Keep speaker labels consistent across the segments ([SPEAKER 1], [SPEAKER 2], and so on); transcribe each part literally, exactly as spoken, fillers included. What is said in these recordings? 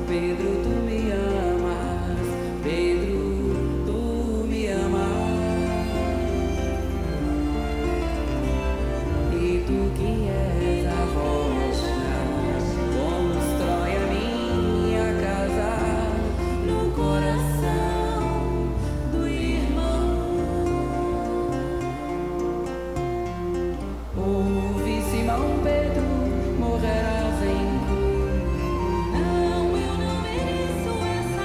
[SPEAKER 1] Pedro, tu me amas, Pedro, tu me amas, e tu que és a rocha, constrói a minha casa no coração do irmão. Ouve, Simão Pedro, morrerás em cruz. Não, eu não mereço essa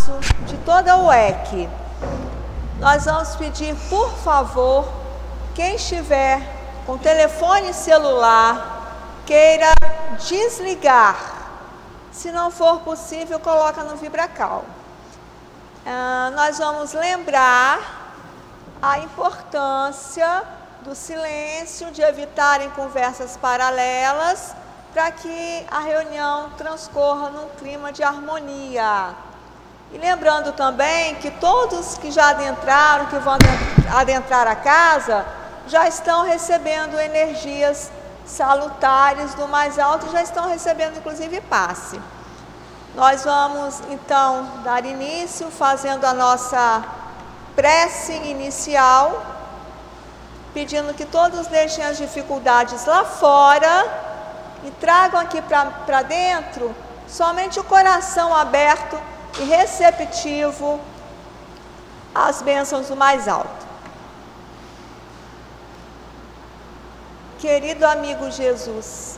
[SPEAKER 2] espaço de toda o E C. Nós vamos pedir, por favor, quem estiver com telefone celular, queira desligar. Se não for possível, coloca no VibraCal. Ah, nós vamos lembrar a importância do silêncio, de evitarem conversas paralelas, para que a reunião transcorra num clima de harmonia. E lembrando também que todos que já adentraram, que vão adentrar a casa, já estão recebendo energias salutares do mais alto, já estão recebendo inclusive passe. Nós vamos então dar início fazendo a nossa prece inicial, pedindo que todos deixem as dificuldades lá fora e tragam aqui para dentro somente o coração aberto e receptivo às bênçãos do mais alto. Querido amigo Jesus,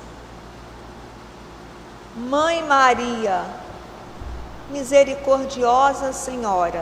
[SPEAKER 2] Mãe Maria, misericordiosa Senhora,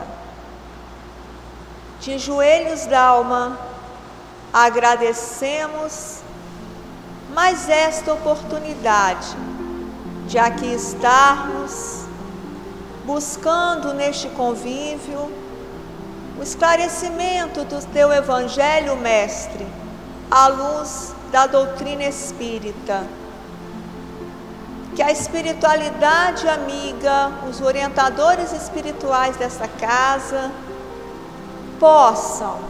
[SPEAKER 2] de joelhos d'alma, agradecemos mais esta oportunidade de aqui estarmos buscando neste convívio o esclarecimento do teu Evangelho, Mestre, à luz da doutrina espírita. Que a espiritualidade amiga, os orientadores espirituais desta casa, possam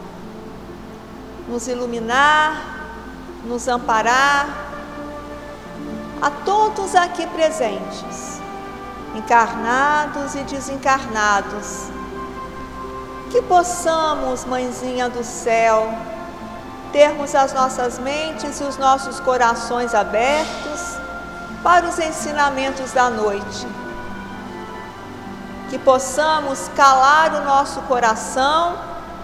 [SPEAKER 2] nos iluminar, nos amparar, a todos aqui presentes, encarnados e desencarnados, que possamos, Mãezinha do Céu, termos as nossas mentes e os nossos corações abertos para os ensinamentos da noite, que possamos calar o nosso coração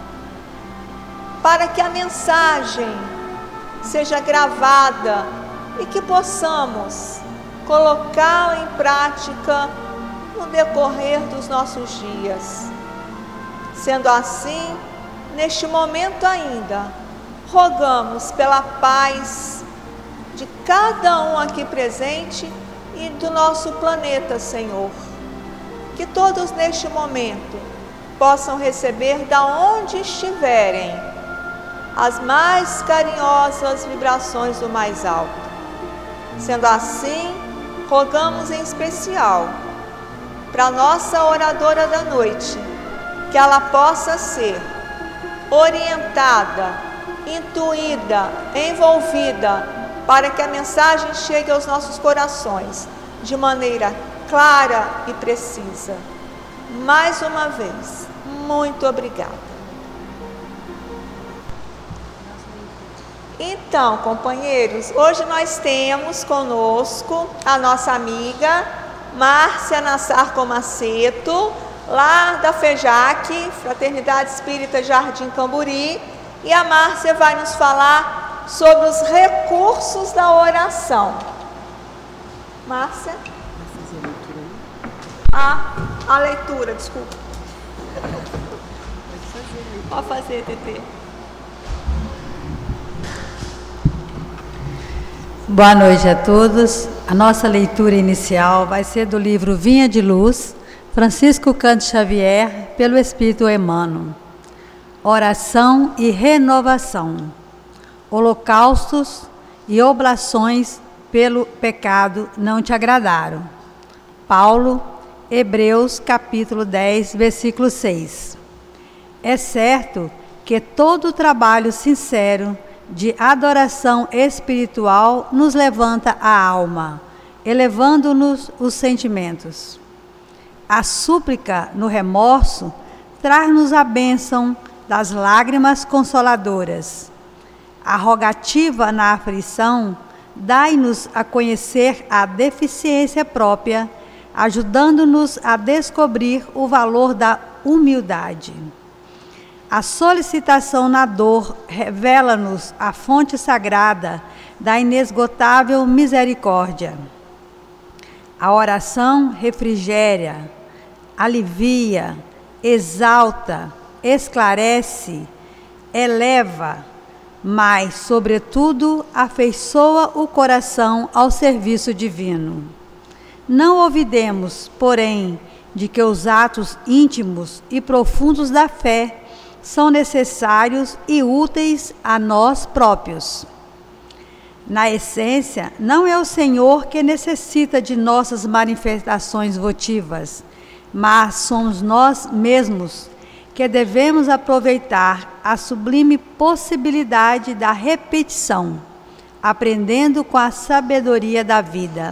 [SPEAKER 2] para que a mensagem seja gravada e que possamos colocá-la em prática no decorrer dos nossos dias. Sendo assim, neste momento ainda, rogamos pela paz de cada um aqui presente e do nosso planeta, Senhor. Que todos neste momento possam receber da onde estiverem as mais carinhosas vibrações do mais alto. Sendo assim, rogamos em especial para a nossa oradora da noite, que ela possa ser orientada, intuída, envolvida, para que a mensagem chegue aos nossos corações de maneira clara e precisa. Mais uma vez, muito obrigada. Então, companheiros, hoje nós temos conosco a nossa amiga Márcia Nassar Comaceto, lá da FEJAC, Fraternidade Espírita Jardim Camburi, e a Márcia vai nos falar sobre os recursos da oração. Márcia? Ah, a leitura, desculpa. Pode fazer, Tetê.
[SPEAKER 3] Boa noite a todos. A nossa leitura inicial vai ser do livro Vinha de Luz, Francisco Cândido Xavier, pelo Espírito Emmanuel. Oração e renovação. Holocaustos e oblações pelo pecado não te agradaram. Paulo, Hebreus, capítulo dez, versículo seis. É certo que todo trabalho sincero de adoração espiritual nos levanta a alma, elevando-nos os sentimentos. A súplica no remorso traz-nos a bênção das lágrimas consoladoras. A rogativa na aflição dai-nos a conhecer a deficiência própria, ajudando-nos a descobrir o valor da humildade. A solicitação na dor revela-nos a fonte sagrada da inesgotável misericórdia. A oração refrigera, alivia, exalta, esclarece, eleva, mas, sobretudo, afeiçoa o coração ao serviço divino. Não olvidemos, porém, de que os atos íntimos e profundos da fé são necessários e úteis a nós próprios. Na essência, não é o Senhor que necessita de nossas manifestações votivas, mas somos nós mesmos que devemos aproveitar a sublime possibilidade da repetição, aprendendo com a sabedoria da vida.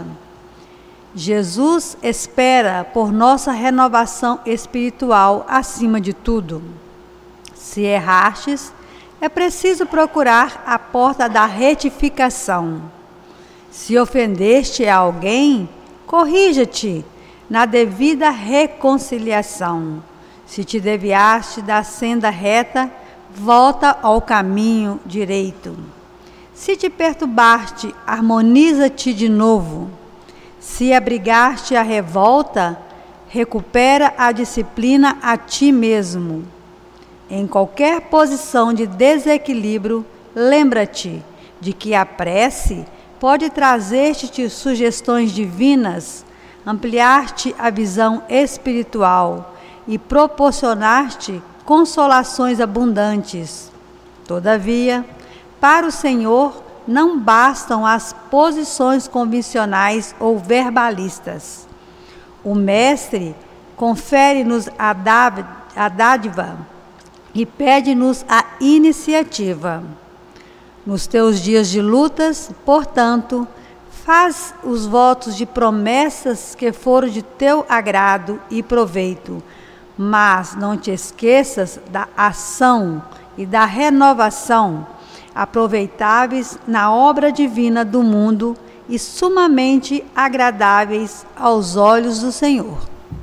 [SPEAKER 3] Jesus espera por nossa renovação espiritual acima de tudo. Se errastes, é preciso procurar a porta da retificação. Se ofendeste a alguém, corrija-te na devida reconciliação. Se te desviaste da senda reta, volta ao caminho direito. Se te perturbaste, harmoniza-te de novo. Se abrigaste a revolta, recupera a disciplina a ti mesmo. Em qualquer posição de desequilíbrio, lembra-te de que a prece pode trazer-te sugestões divinas, ampliar-te a visão espiritual e proporcionar-te consolações abundantes. Todavia, para o Senhor não bastam as posições convencionais ou verbalistas. O Mestre confere-nos a dádiva e pede-nos a iniciativa. Nos teus dias de lutas, portanto, faz os votos de promessas que foram de teu agrado e proveito, mas não te esqueças da ação e da renovação, aproveitáveis na obra divina do mundo e sumamente agradáveis aos olhos do Senhor.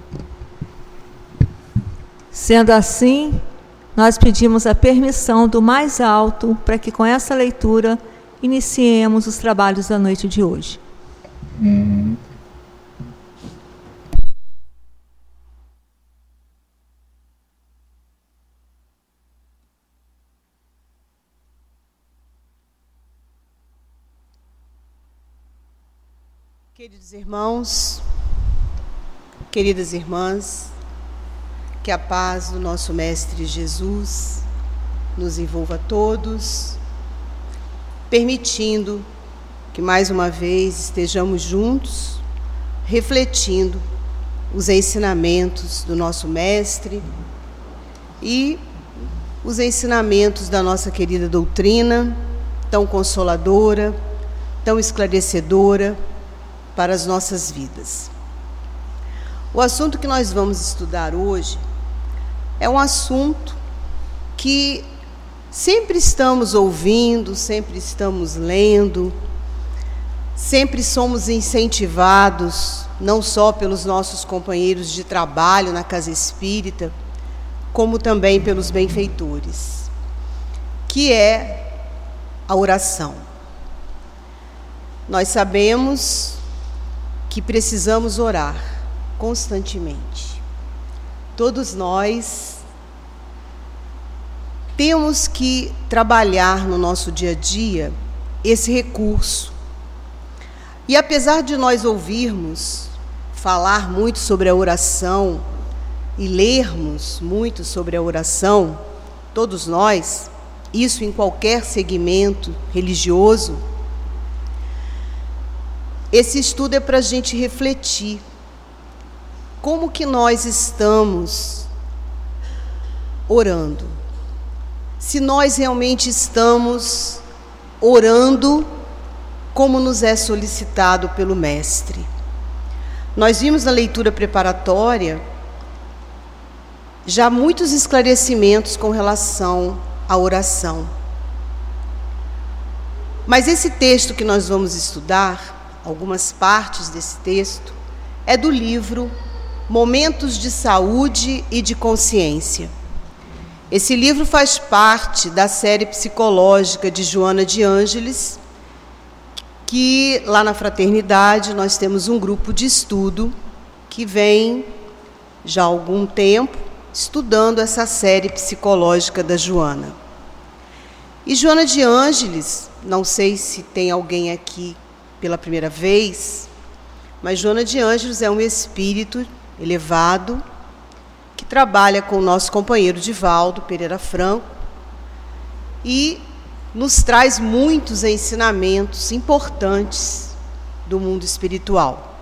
[SPEAKER 4] Sendo assim, nós pedimos a permissão do mais alto para que com essa leitura iniciemos os trabalhos da noite de hoje. Hum.
[SPEAKER 5] Queridos irmãos, queridas irmãs, que a paz do nosso Mestre Jesus nos envolva a todos, permitindo que mais uma vez estejamos juntos, refletindo os ensinamentos do nosso Mestre e os ensinamentos da nossa querida doutrina, tão consoladora, tão esclarecedora para as nossas vidas. O assunto que nós vamos estudar hoje é um assunto que sempre estamos ouvindo, sempre estamos lendo, sempre somos incentivados, não só pelos nossos companheiros de trabalho na casa espírita, como também pelos benfeitores, que é a oração. Nós sabemos que precisamos orar constantemente. Todos nós temos que trabalhar no nosso dia a dia esse recurso. E apesar de nós ouvirmos falar muito sobre a oração e lermos muito sobre a oração, todos nós, isso em qualquer segmento religioso, esse estudo é para a gente refletir como que nós estamos orando. Se nós realmente estamos orando como nos é solicitado pelo Mestre. Nós vimos na leitura preparatória já muitos esclarecimentos com relação à oração. Mas esse texto que nós vamos estudar, algumas partes desse texto, é do livro Momentos de Saúde e de Consciência. Esse livro faz parte da série psicológica de Joana de Ângeles, que lá na Fraternidade nós temos um grupo de estudo que vem já há algum tempo, estudando essa série psicológica da Joana. E Joana de Ângeles, não sei se tem alguém aqui pela primeira vez, mas Joana de Ângeles é um espírito elevado que trabalha com o nosso companheiro Divaldo Pereira Franco e nos traz muitos ensinamentos importantes do mundo espiritual.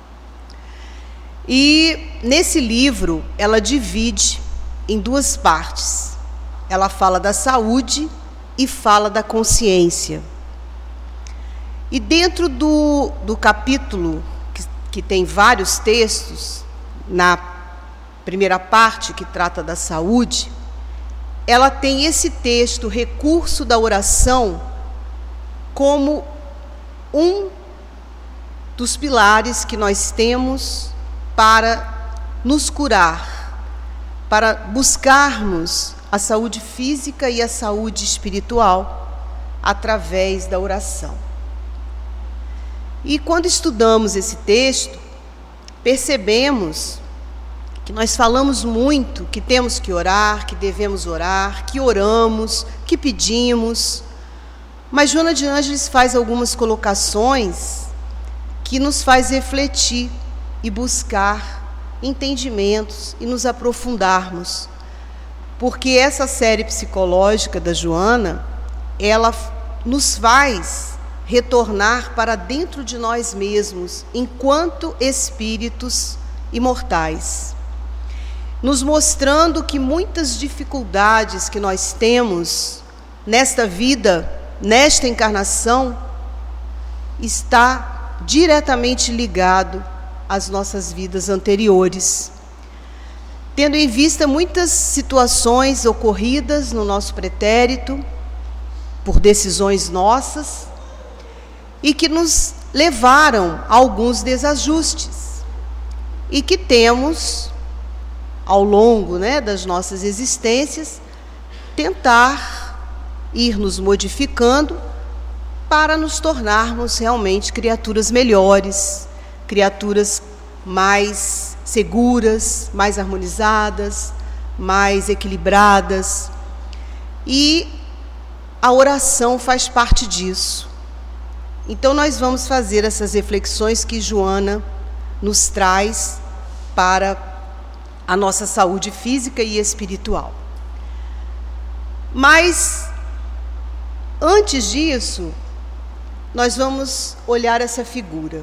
[SPEAKER 5] E nesse livro ela divide em duas partes. Ela fala da saúde e fala da consciência. E dentro do, do capítulo, que, que tem vários textos, na primeira parte que trata da saúde, ela tem esse texto, recurso da oração, como um dos pilares que nós temos para nos curar, para buscarmos a saúde física e a saúde espiritual através da oração. E quando estudamos esse texto, percebemos que nós falamos muito que temos que orar, que devemos orar, que oramos, que pedimos, mas Joana de Ângeles faz algumas colocações que nos faz refletir e buscar entendimentos e nos aprofundarmos. Porque essa série psicológica da Joana, ela nos faz retornar para dentro de nós mesmos, enquanto espíritos imortais, nos mostrando que muitas dificuldades que nós temos nesta vida, nesta encarnação, está diretamente ligado às nossas vidas anteriores, tendo em vista muitas situações ocorridas no nosso pretérito, por decisões nossas, e que nos levaram a alguns desajustes, e que temos, ao longo, né, das nossas existências, tentar ir nos modificando para nos tornarmos realmente criaturas melhores, criaturas mais seguras, mais harmonizadas, mais equilibradas. E a oração faz parte disso. Então nós vamos fazer essas reflexões que Joana nos traz para a nossa saúde física e espiritual. Mas, antes disso, nós vamos olhar essa figura.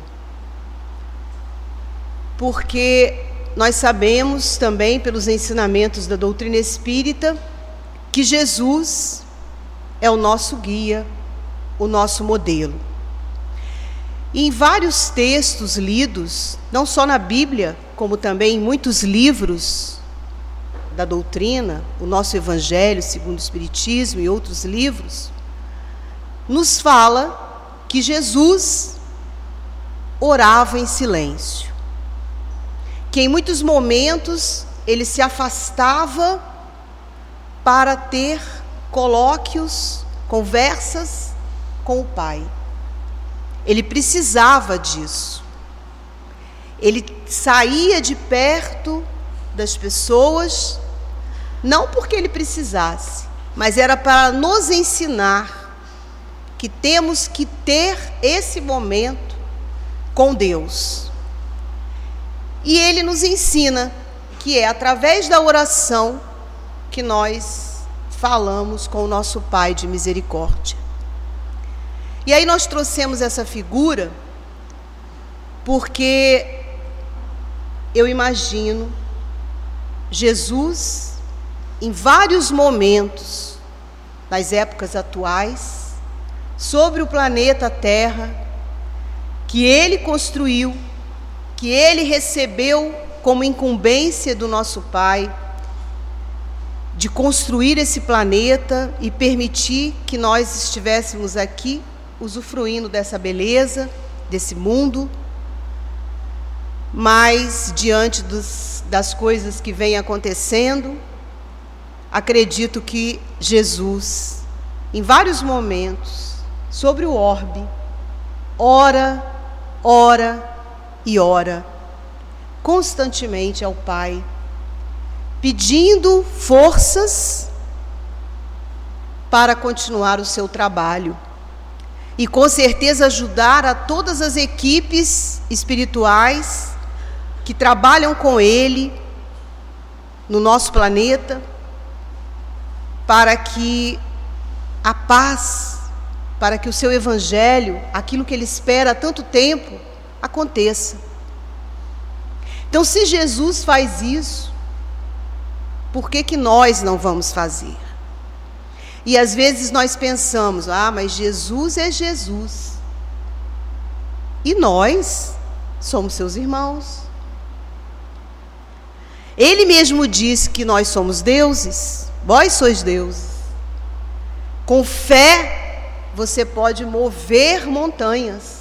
[SPEAKER 5] Porque nós sabemos também, pelos ensinamentos da doutrina espírita, que Jesus é o nosso guia, o nosso modelo. E em vários textos lidos, não só na Bíblia, como também em muitos livros da doutrina, o nosso Evangelho segundo o Espiritismo e outros livros, nos fala que Jesus orava em silêncio, que em muitos momentos ele se afastava para ter colóquios, conversas com o Pai. Ele precisava disso. Ele saía de perto das pessoas, não porque ele precisasse, mas era para nos ensinar que temos que ter esse momento com Deus. E ele nos ensina que é através da oração que nós falamos com o nosso Pai de misericórdia. E aí nós trouxemos essa figura porque eu imagino Jesus em vários momentos, nas épocas atuais, sobre o planeta Terra, que ele construiu, que ele recebeu como incumbência do nosso Pai, de construir esse planeta e permitir que nós estivéssemos aqui, usufruindo dessa beleza, desse mundo. Mas, diante dos, das coisas que vêm acontecendo, acredito que Jesus, em vários momentos, sobre o orbe, ora, ora e ora, constantemente ao Pai, pedindo forças para continuar o seu trabalho. E com certeza ajudar a todas as equipes espirituais que trabalham com Ele no nosso planeta, para que a paz, para que o seu Evangelho, aquilo que Ele espera há tanto tempo, aconteça. Então, se Jesus faz isso, por que que nós não vamos fazer? E às vezes nós pensamos, ah, mas Jesus é Jesus. E nós somos seus irmãos. Ele mesmo disse que nós somos deuses, vós sois deuses. Com fé, você pode mover montanhas.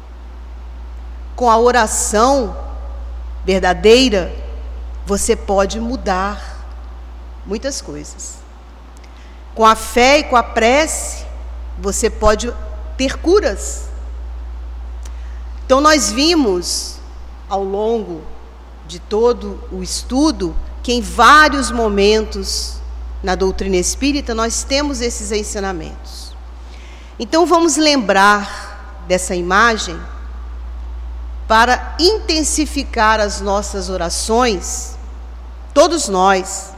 [SPEAKER 5] Com a oração verdadeira, você pode mudar muitas coisas. Com a fé e com a prece, você pode ter curas. Então, nós vimos, ao longo de todo o estudo, que em vários momentos na doutrina espírita nós temos esses ensinamentos. Então, vamos lembrar dessa imagem para intensificar as nossas orações, todos nós,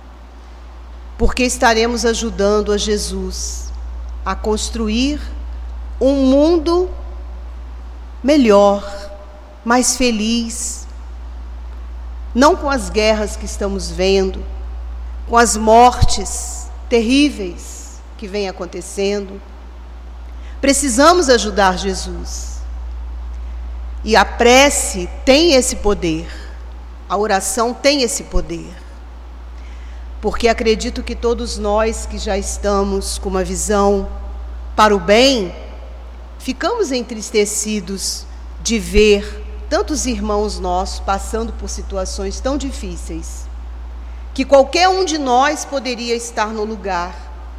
[SPEAKER 5] porque estaremos ajudando a Jesus a construir um mundo melhor, mais feliz, não com as guerras que estamos vendo, com as mortes terríveis que vêm acontecendo. Precisamos ajudar Jesus. E a prece tem esse poder, a oração tem esse poder. Porque acredito que todos nós que já estamos com uma visão para o bem, ficamos entristecidos de ver tantos irmãos nossos passando por situações tão difíceis, que qualquer um de nós poderia estar no lugar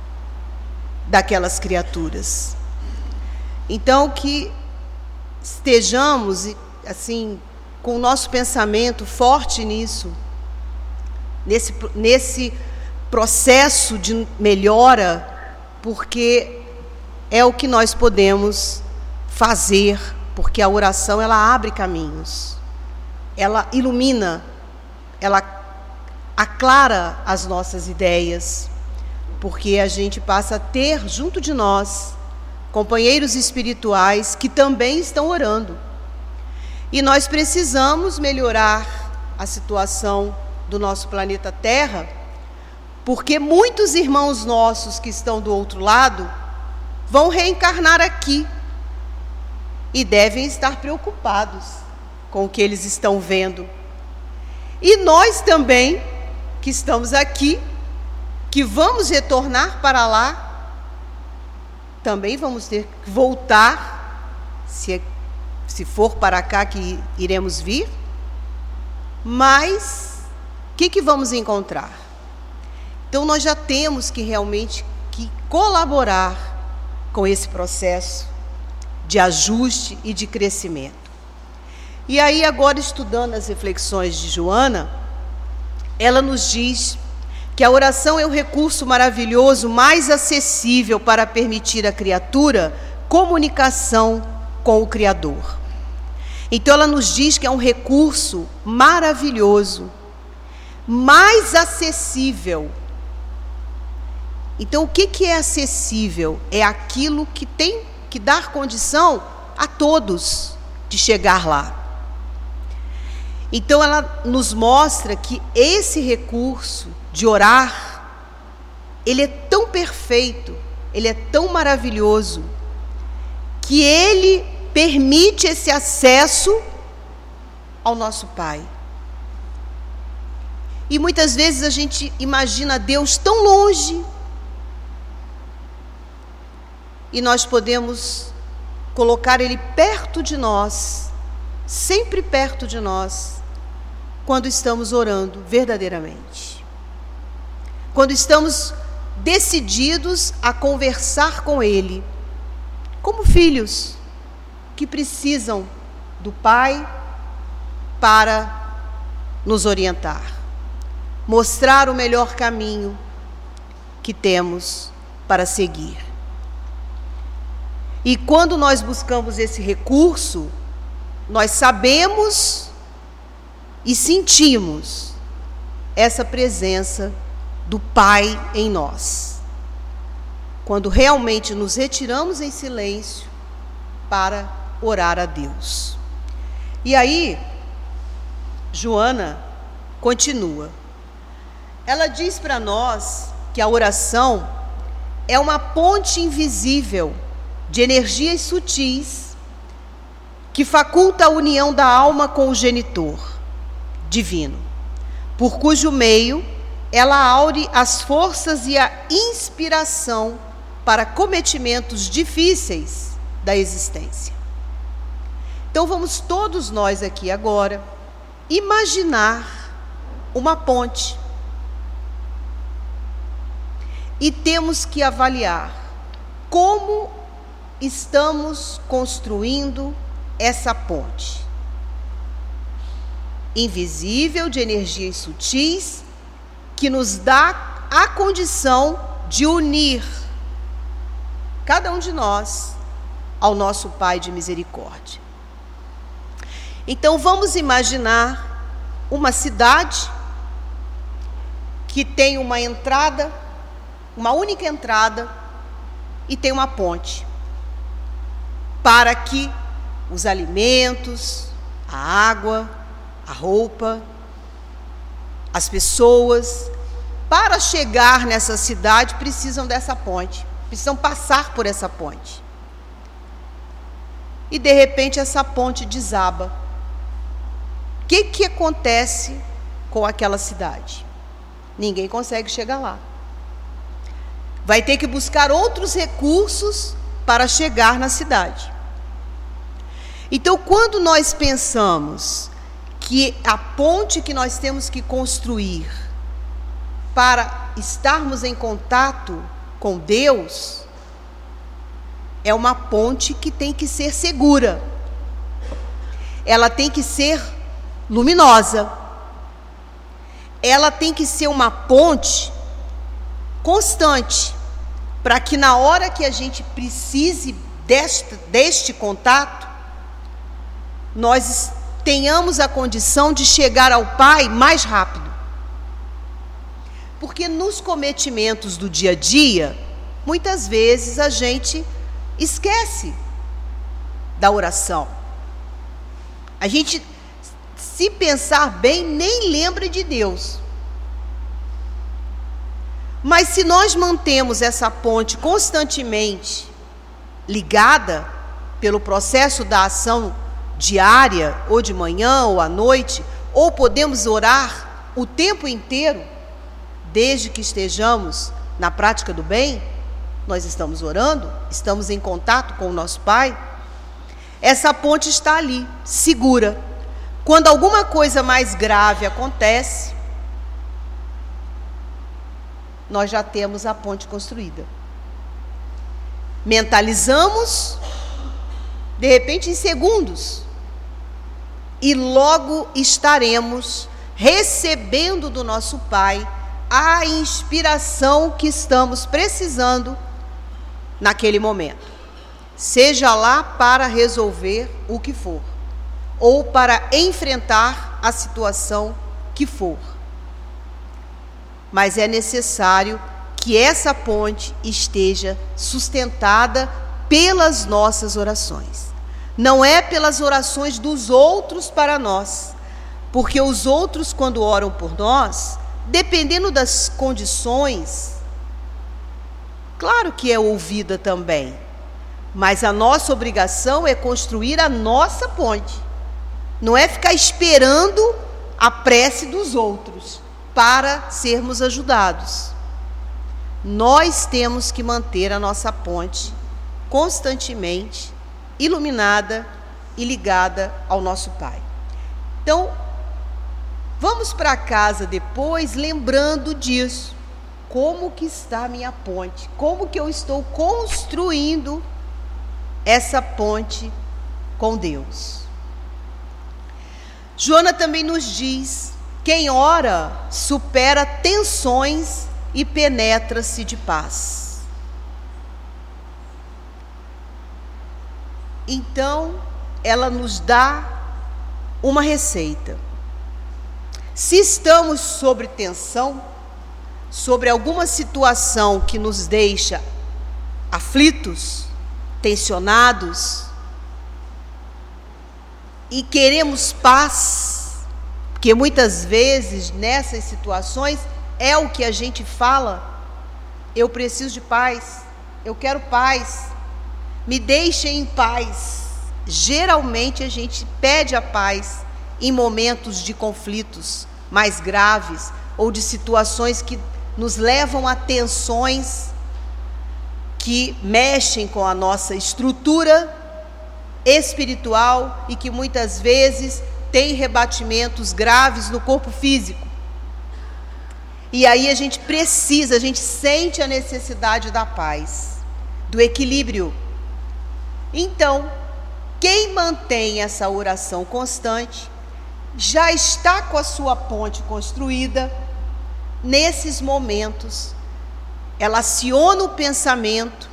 [SPEAKER 5] daquelas criaturas. Então, que estejamos, assim, com o nosso pensamento forte nisso, Nesse, nesse processo de melhora, porque é o que nós podemos fazer, porque a oração, ela abre caminhos, ela ilumina, ela aclara as nossas ideias, porque a gente passa a ter junto de nós companheiros espirituais que também estão orando. E nós precisamos melhorar a situação do nosso planeta Terra, porque muitos irmãos nossos que estão do outro lado vão reencarnar aqui e devem estar preocupados com o que eles estão vendo. E nós também, que estamos aqui, que vamos retornar para lá, também vamos ter que voltar, se, se for para cá que iremos vir, mas o que, que vamos encontrar? Então, nós já temos que realmente que colaborar com esse processo de ajuste e de crescimento. E aí, agora, estudando as reflexões de Joana, ela nos diz que a oração é o recurso maravilhoso mais acessível para permitir à criatura comunicação com o Criador. Então, ela nos diz que é um recurso maravilhoso, mais acessível. Então, o que, que é acessível? É aquilo que tem que dar condição a todos de chegar lá. Então, ela nos mostra que esse recurso de orar, ele é tão perfeito, ele é tão maravilhoso, que ele permite esse acesso ao nosso Pai. E muitas vezes a gente imagina Deus tão longe, e nós podemos colocar Ele perto de nós, sempre perto de nós, quando estamos orando verdadeiramente. Quando estamos decididos a conversar com Ele, como filhos que precisam do Pai para nos orientar, mostrar o melhor caminho que temos para seguir. E quando nós buscamos esse recurso, nós sabemos e sentimos essa presença do Pai em nós, quando realmente nos retiramos em silêncio para orar a Deus. E aí, Joana continua. Ela diz para nós que a oração é uma ponte invisível de energias sutis que faculta a união da alma com o genitor divino, por cujo meio ela aure as forças e a inspiração para cometimentos difíceis da existência. Então vamos todos nós aqui agora imaginar uma ponte. E temos que avaliar como estamos construindo essa ponte. Invisível, de energias sutis, que nos dá a condição de unir cada um de nós ao nosso Pai de misericórdia. Então vamos imaginar uma cidade que tem uma entrada, uma única entrada, e tem uma ponte, para que os alimentos, a água, a roupa, as pessoas, para chegar nessa cidade, precisam dessa ponte, precisam passar por essa ponte. E de repente essa ponte desaba. O que que acontece com aquela cidade? Ninguém consegue chegar lá. Vai ter que buscar outros recursos para chegar na cidade. Então, quando nós pensamos que a ponte que nós temos que construir para estarmos em contato com Deus, é uma ponte que tem que ser segura. Ela tem que ser luminosa. Ela tem que ser uma ponte constante, para que na hora que a gente precise deste, deste contato, nós tenhamos a condição de chegar ao Pai mais rápido. Porque nos cometimentos do dia a dia, muitas vezes a gente esquece da oração. A gente, se pensar bem, nem lembra de Deus. Mas se nós mantemos essa ponte constantemente ligada pelo processo da ação diária, ou de manhã, ou à noite, ou podemos orar o tempo inteiro, desde que estejamos na prática do bem, nós estamos orando, estamos em contato com o nosso Pai, essa ponte está ali, segura. Quando alguma coisa mais grave acontece, nós já temos a ponte construída. Mentalizamos, de repente em segundos, e logo estaremos recebendo do nosso Pai a inspiração que estamos precisando naquele momento. Seja lá para resolver o que for, ou para enfrentar a situação que for. Mas é necessário que essa ponte esteja sustentada pelas nossas orações. Não é pelas orações dos outros para nós, porque os outros, quando oram por nós, dependendo das condições, claro que é ouvida também, mas a nossa obrigação é construir a nossa ponte, não é ficar esperando a prece dos outros para sermos ajudados. Nós temos que manter a nossa ponte constantemente iluminada e ligada ao nosso Pai. Então, vamos para casa depois lembrando disso. Como que está a minha ponte? Como que eu estou construindo essa ponte com Deus? Joana também nos diz Quem ora supera tensões e penetra-se de paz. Então, ela nos dá uma receita. Se estamos sob tensão, sobre alguma situação que nos deixa aflitos, tensionados, e queremos paz, porque muitas vezes nessas situações é o que a gente fala: eu preciso de paz, eu quero paz, me deixem em paz. Geralmente a gente pede a paz em momentos de conflitos mais graves ou de situações que nos levam a tensões que mexem com a nossa estrutura espiritual e que muitas vezes tem rebatimentos graves no corpo físico. E aí a gente precisa, a gente sente a necessidade da paz, do equilíbrio. Então, quem mantém essa oração constante, já está com a sua ponte construída. Nesses momentos, ela aciona o pensamento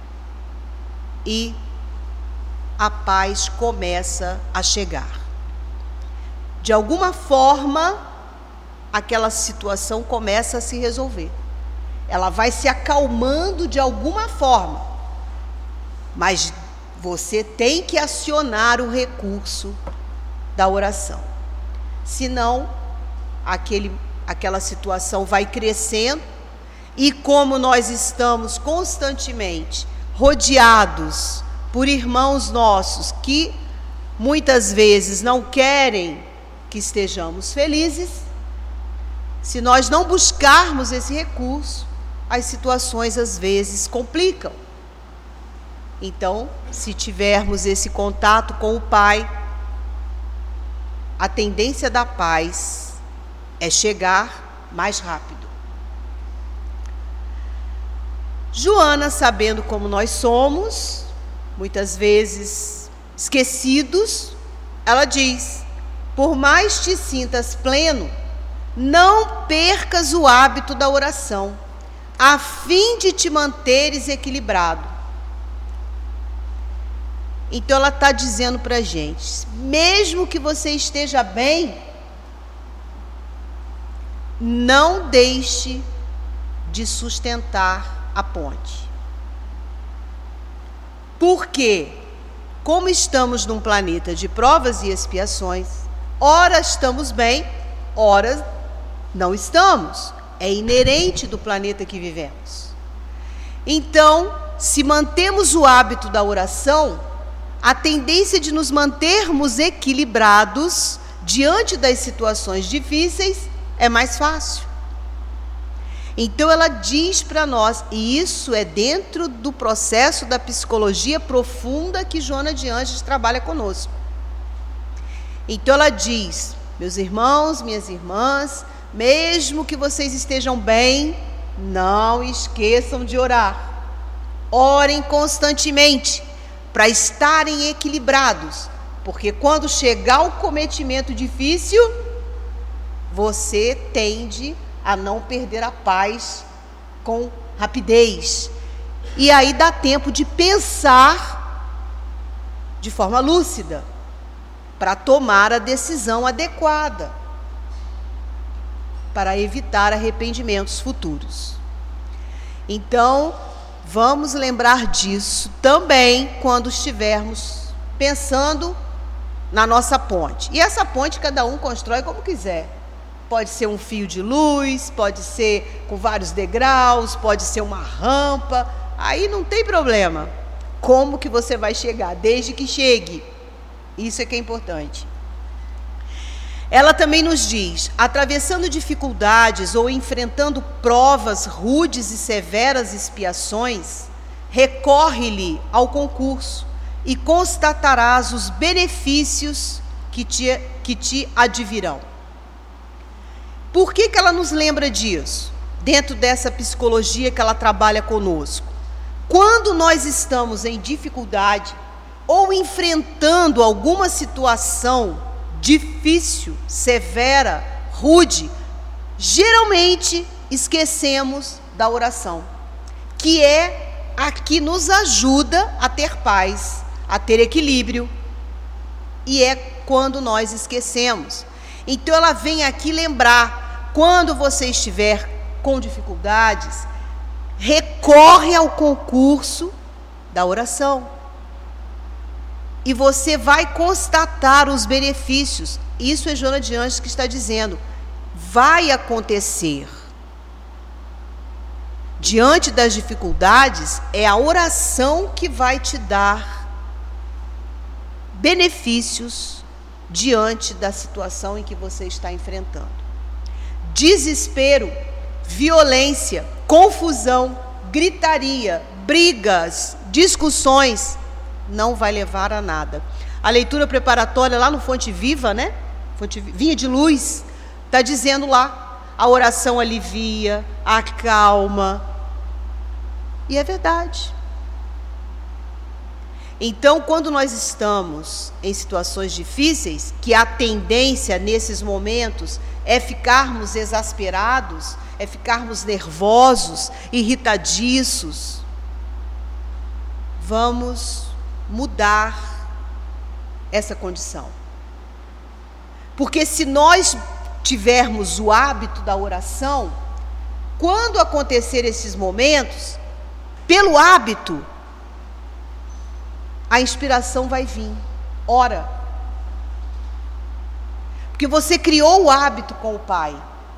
[SPEAKER 5] e a paz começa a chegar. De alguma forma, aquela situação começa a se resolver. Ela vai se acalmando de alguma forma. Mas você tem que acionar o recurso da oração. Senão, aquele, aquela situação vai crescendo, e como nós estamos constantemente rodeados por irmãos nossos que muitas vezes não querem que estejamos felizes, se nós não buscarmos esse recurso, as situações às vezes complicam. Então, se tivermos esse contato com o Pai, a tendência da paz é chegar mais rápido. Joana, sabendo como nós somos, muitas vezes esquecidos, ela diz: por mais te sintas pleno, não percas o hábito da oração, a fim de te manteres equilibrado. Então ela está dizendo para a gente, mesmo que você esteja bem, não deixe de sustentar a ponte. Porque, como estamos num planeta de provas e expiações, ora estamos bem, ora não estamos. É inerente do planeta que vivemos. Então, se mantemos o hábito da oração, a tendência de nos mantermos equilibrados diante das situações difíceis é mais fácil. Então ela diz para nós, e isso é dentro do processo da psicologia profunda que Joana de Ângeles trabalha conosco. Então ela diz: meus irmãos, minhas irmãs, mesmo que vocês estejam bem, não esqueçam de orar. Orem constantemente para estarem equilibrados, porque quando chegar o cometimento difícil, você tende a não perder a paz com rapidez. E aí dá tempo de pensar de forma lúcida, para tomar a decisão adequada, para evitar arrependimentos futuros. Então, vamos lembrar disso também quando estivermos pensando na nossa ponte. E essa ponte cada um constrói como quiser. Pode ser um fio de luz, pode ser com vários degraus, pode ser uma rampa, aí não tem problema. Como que você vai chegar? Desde que chegue. Isso é que é importante. Ela também nos diz: atravessando dificuldades ou enfrentando provas rudes e severas expiações, recorre-lhe ao concurso e constatarás os benefícios que te, que te advirão. Por que que ela nos lembra disso? Dentro dessa psicologia que ela trabalha conosco. Quando nós estamos em dificuldade ou enfrentando alguma situação difícil, severa, rude, geralmente esquecemos da oração, que é a que nos ajuda a ter paz, a ter equilíbrio, e é quando nós esquecemos. Então ela vem aqui lembrar, quando você estiver com dificuldades, recorre ao concurso da oração. E você vai constatar os benefícios. Isso é Joana de Ângeles que está dizendo. Vai acontecer. Diante das dificuldades, é a oração que vai te dar benefícios diante da situação em que você está enfrentando. Desespero, violência, confusão, gritaria, brigas, discussões, não vai levar a nada. A leitura preparatória lá no Fonte Viva, né? Fonte Vinha de Luz, está dizendo lá, a oração alivia, acalma. E é verdade. Então, quando nós estamos em situações difíceis, que a tendência nesses momentos é ficarmos exasperados, é ficarmos nervosos, irritadiços, vamos mudar essa condição. Porque se nós tivermos o hábito da oração, quando acontecer esses momentos, pelo hábito, a inspiração vai vir. Ora. Porque você criou o hábito com o Pai.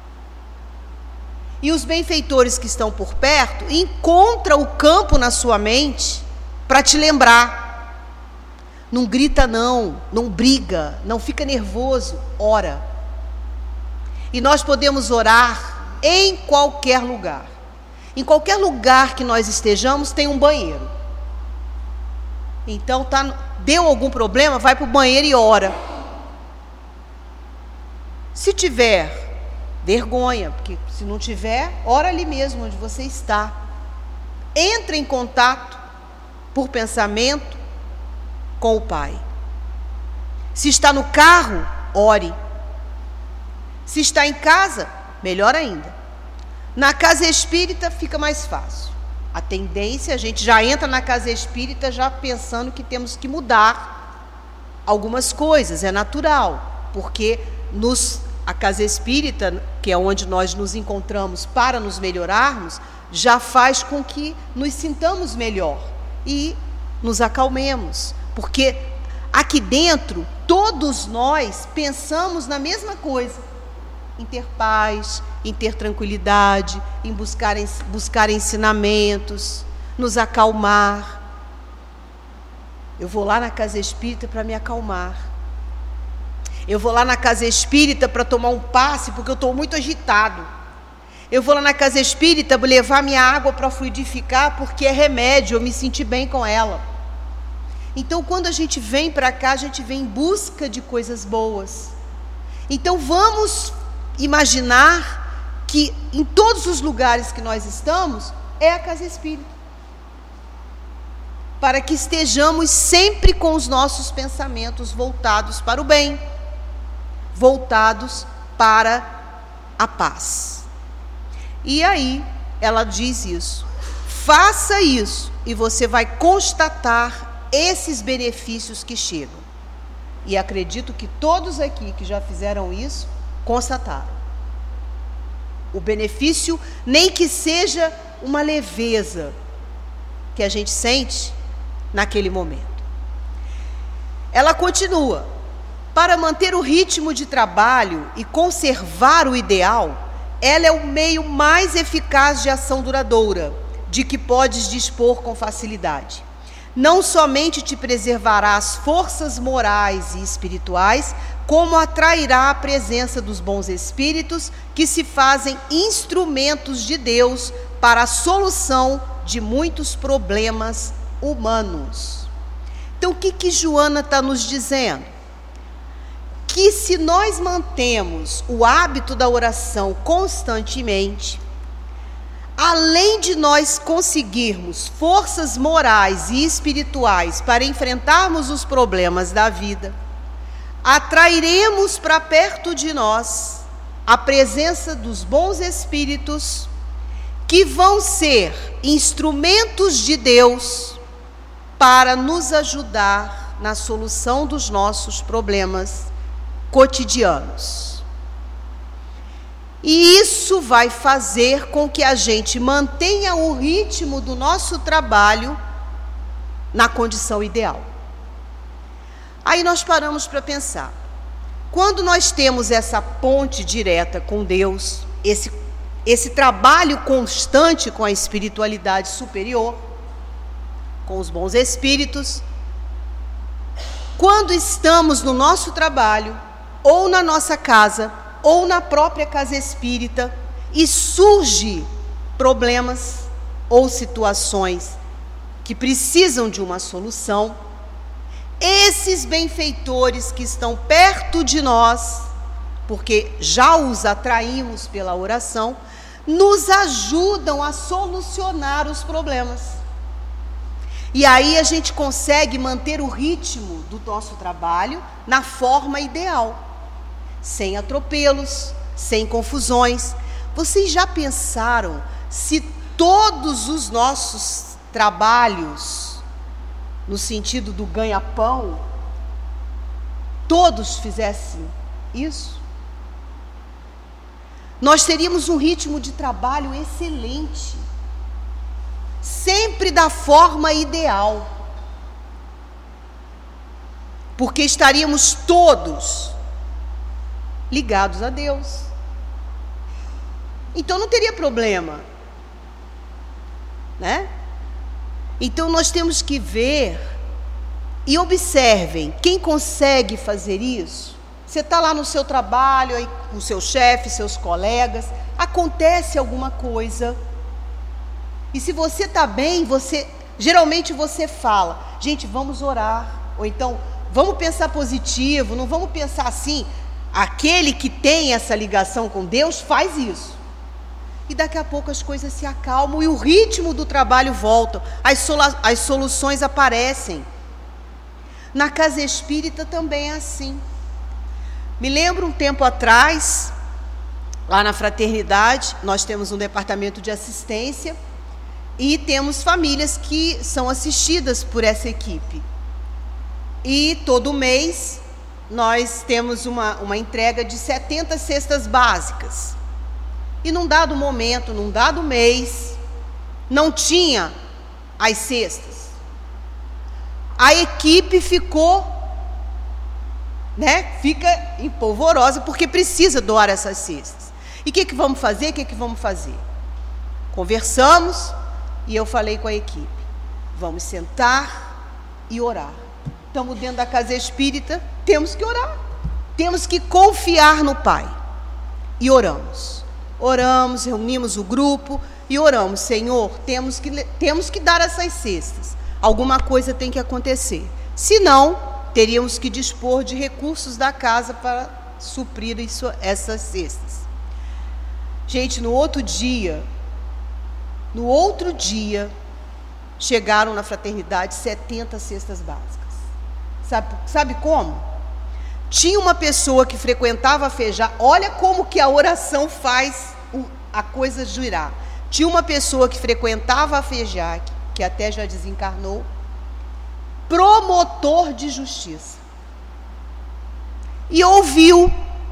[SPEAKER 5] E os benfeitores que estão por perto encontram o campo na sua mente para te lembrar. Não grita não, não briga, não fica nervoso, ora. E nós podemos orar em qualquer lugar. Em qualquer lugar que nós estejamos tem um banheiro. Então, tá, deu algum problema, vai para o banheiro e ora. Se tiver vergonha, porque se não tiver, ora ali mesmo onde você está. Entre em contato por pensamento com o Pai. Se está no carro, ore. Se está em casa, melhor ainda. Na casa espírita fica mais fácil. A tendência, a gente já entra na casa espírita já pensando que temos que mudar algumas coisas, é natural, porque nos, a casa espírita, que é onde nós nos encontramos para nos melhorarmos, já faz com que nos sintamos melhor e nos acalmemos, porque aqui dentro todos nós pensamos na mesma coisa, em ter paz, em ter tranquilidade, em buscar, buscar ensinamentos, nos acalmar. Eu vou lá na casa espírita para me acalmar. Eu vou lá na casa espírita para tomar um passe porque eu estou muito agitado. Eu vou lá na casa espírita levar minha água para fluidificar porque é remédio, eu me senti bem com ela. Então, quando a gente vem para cá, a gente vem em busca de coisas boas. Então, vamos imaginar que em todos os lugares que nós estamos é a casa espírita, para que estejamos sempre com os nossos pensamentos voltados para o bem, voltados para a paz. E aí ela diz isso, faça isso e você vai constatar esses benefícios que chegam. E acredito que todos aqui que já fizeram isso constataram. O benefício, nem que seja uma leveza que a gente sente naquele momento. Ela continua: para manter o ritmo de trabalho e conservar o ideal, ela é o meio mais eficaz de ação duradoura, de que podes dispor com facilidade. Não somente te preservará as forças morais e espirituais, como atrairá a presença dos bons espíritos que se fazem instrumentos de Deus para a solução de muitos problemas humanos. Então, o que que Joana está nos dizendo? Que se nós mantemos o hábito da oração constantemente, além de nós conseguirmos forças morais e espirituais para enfrentarmos os problemas da vida, atrairemos para perto de nós a presença dos bons espíritos que vão ser instrumentos de Deus para nos ajudar na solução dos nossos problemas cotidianos. E isso vai fazer com que a gente mantenha o ritmo do nosso trabalho na condição ideal. Aí nós paramos para pensar. Quando nós temos essa ponte direta com Deus, esse, esse trabalho constante com a espiritualidade superior, com os bons espíritos, quando estamos no nosso trabalho, ou na nossa casa, ou na própria casa espírita, e surge problemas ou situações que precisam de uma solução, esses benfeitores que estão perto de nós, porque já os atraímos pela oração, nos ajudam a solucionar os problemas. E aí a gente consegue manter o ritmo do nosso trabalho na forma ideal, sem atropelos, sem confusões. Vocês já pensaram se todos os nossos trabalhos, no sentido do ganha-pão, todos fizessem isso? Nós teríamos um ritmo de trabalho excelente, sempre da forma ideal, porque estaríamos todos ligados a Deus. Então não teria problema, né? Então nós temos que ver e observem quem consegue fazer isso. Você está lá no seu trabalho, aí, com o seu chefe, seus colegas, acontece alguma coisa. E se você está bem, você, geralmente você fala, gente, vamos orar. Ou então, vamos pensar positivo, não vamos pensar assim. Aquele que tem essa ligação com Deus faz isso. E daqui a pouco as coisas se acalmam e o ritmo do trabalho volta, as, solu- as soluções aparecem. Na casa espírita também é assim. Me lembro um tempo atrás, lá na fraternidade, nós temos um departamento de assistência e temos famílias que são assistidas por essa equipe. E todo mês nós temos uma, uma entrega de setenta cestas básicas. E num dado momento, num dado mês, não tinha as cestas. A equipe ficou, né, fica empolvorosa porque precisa doar essas cestas. E o que, que vamos fazer? O que, que vamos fazer? Conversamos e eu falei com a equipe, vamos sentar e orar. Estamos dentro da casa espírita, temos que orar. Temos que confiar no Pai. E oramos. Oramos, reunimos o grupo e oramos. Senhor, temos que, temos que dar essas cestas. Alguma coisa tem que acontecer. Senão, teríamos que dispor de recursos da casa para suprir isso, essas cestas. Gente, no outro dia, no outro dia, chegaram na fraternidade setenta cestas básicas. Sabe, sabe como? Tinha uma pessoa que frequentava a Fejá, olha como que a oração faz a coisa girar. Tinha uma pessoa que frequentava a Fejá, que até já desencarnou, promotor de justiça. E ouviu,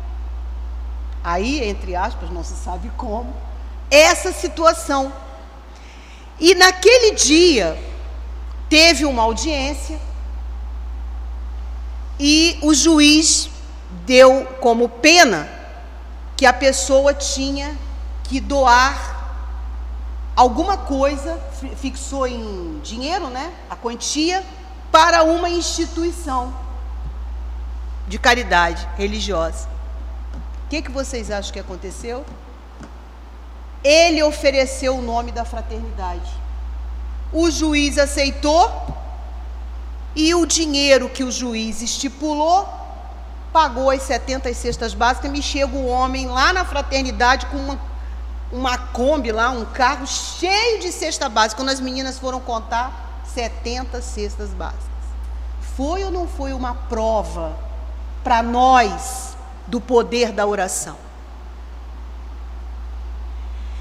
[SPEAKER 5] aí, entre aspas, não se sabe como, essa situação. E naquele dia, teve uma audiência, e o juiz deu como pena que a pessoa tinha que doar alguma coisa, fixou em dinheiro, né, a quantia, para uma instituição de caridade religiosa. O que, que vocês acham que aconteceu? Ele ofereceu o nome da fraternidade. O juiz aceitou. E o dinheiro que o juiz estipulou, pagou as setenta cestas básicas. Me chega o homem lá na fraternidade com uma, uma Kombi lá, um carro cheio de cesta básica. Quando as meninas foram contar, setenta cestas básicas. Foi ou não foi uma prova para nós do poder da oração?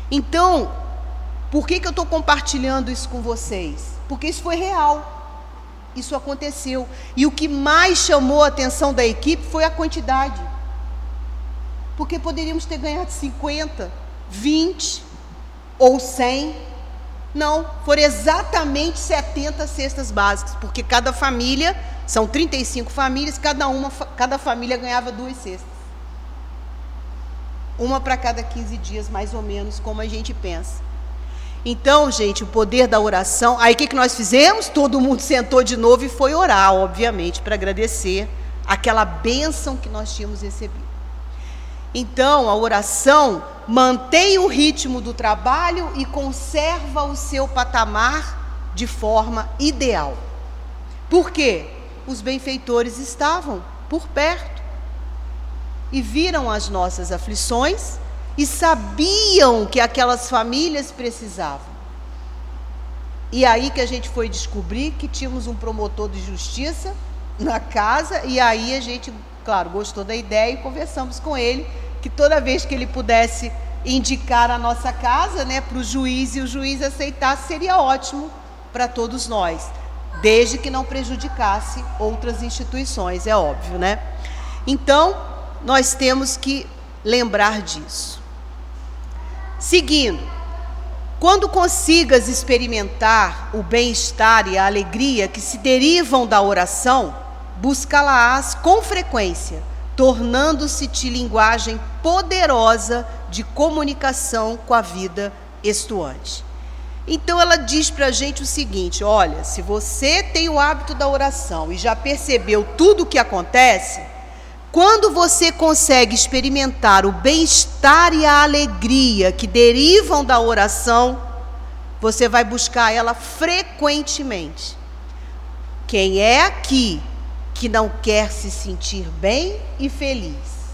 [SPEAKER 5] Então, por que que eu estou compartilhando isso com vocês? Porque isso foi real. Isso aconteceu. E o que mais chamou a atenção da equipe foi a quantidade. Porque poderíamos ter ganhado cinquenta, vinte ou cem. Não, foram exatamente setenta cestas básicas, porque cada família, são trinta e cinco famílias, cada, uma, cada família ganhava duas cestas. Uma para cada quinze dias, mais ou menos, como a gente pensa. Então, gente, o poder da oração. Aí o que, que nós fizemos? Todo mundo sentou de novo e foi orar, obviamente, para agradecer aquela bênção que nós tínhamos recebido. Então, a oração mantém o ritmo do trabalho e conserva o seu patamar de forma ideal. Por quê? Os benfeitores estavam por perto e viram as nossas aflições e sabiam que aquelas famílias precisavam. E aí que a gente foi descobrir que tínhamos um promotor de justiça na casa, e aí a gente, claro, gostou da ideia e conversamos com ele, que toda vez que ele pudesse indicar a nossa casa, né, para o juiz, e o juiz aceitasse, seria ótimo para todos nós, desde que não prejudicasse outras instituições, é óbvio, né? Então, nós temos que lembrar disso. Seguindo, quando consigas experimentar o bem-estar e a alegria que se derivam da oração, buscá-la-ás com frequência, tornando-se-te linguagem poderosa de comunicação com a vida estuante. Então ela diz para a gente o seguinte: olha, se você tem o hábito da oração e já percebeu tudo o que acontece, quando você consegue experimentar o bem-estar e a alegria que derivam da oração, você vai buscar ela frequentemente. Quem é aqui que não quer se sentir bem e feliz?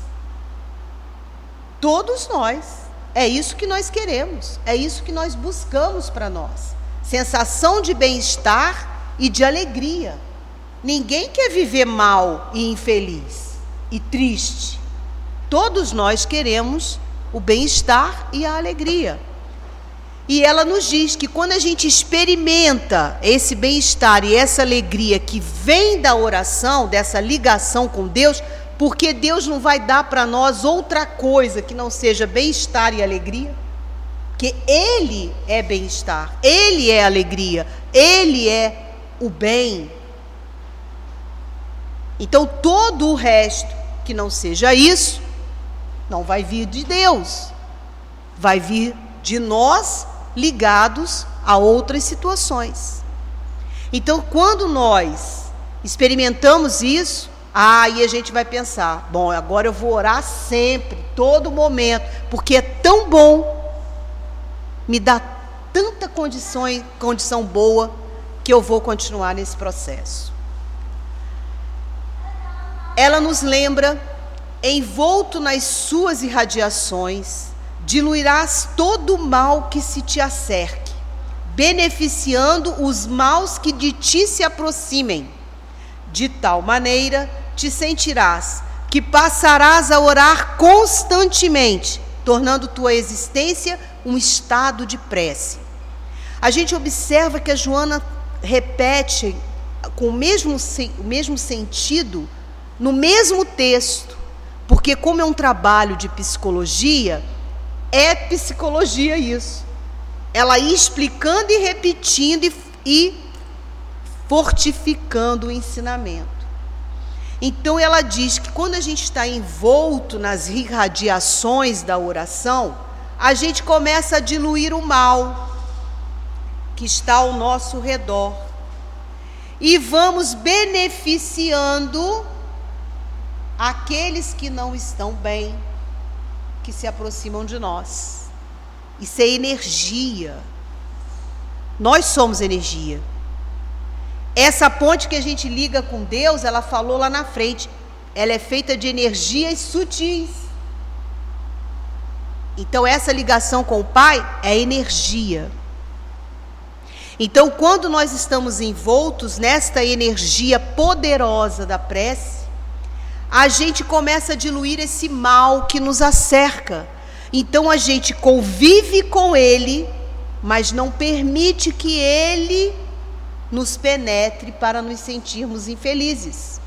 [SPEAKER 5] Todos nós. É isso que nós queremos, é isso que nós buscamos para nós. Sensação de bem-estar e de alegria. Ninguém quer viver mal e infeliz e triste. Todos nós queremos o bem-estar e a alegria. E ela nos diz que quando a gente experimenta esse bem-estar e essa alegria que vem da oração, dessa ligação com Deus, porque Deus não vai dar para nós outra coisa que não seja bem-estar e alegria, porque Ele é bem-estar, Ele é alegria, Ele é o bem. Então todo o resto que não seja isso, não vai vir de Deus, vai vir de nós ligados a outras situações. Então, quando nós experimentamos isso, aí a gente vai pensar, bom, agora eu vou orar sempre, todo momento, porque é tão bom, me dá tanta condição, condição boa, que eu vou continuar nesse processo. Ela nos lembra, envolto nas suas irradiações, diluirás todo o mal que se te acerque, beneficiando os maus que de ti se aproximem. De tal maneira te sentirás que passarás a orar constantemente, tornando tua existência um estado de prece. A gente observa que a Joana repete com o mesmo, o mesmo sentido, no mesmo texto, porque como é um trabalho de psicologia, é psicologia isso. Ela ia explicando e repetindo e, e fortificando o ensinamento. Então ela diz que quando a gente está envolto nas irradiações da oração, a gente começa a diluir o mal que está ao nosso redor e vamos beneficiando aqueles que não estão bem, que se aproximam de nós. Isso é energia. Nós somos energia. Essa ponte que a gente liga com Deus, ela falou lá na frente, ela é feita de energias sutis. Então essa ligação com o Pai é energia. Então quando nós estamos envoltos nesta energia poderosa da prece, a gente começa a diluir esse mal que nos acerca. Então a gente convive com ele, mas não permite que ele nos penetre para nos sentirmos infelizes.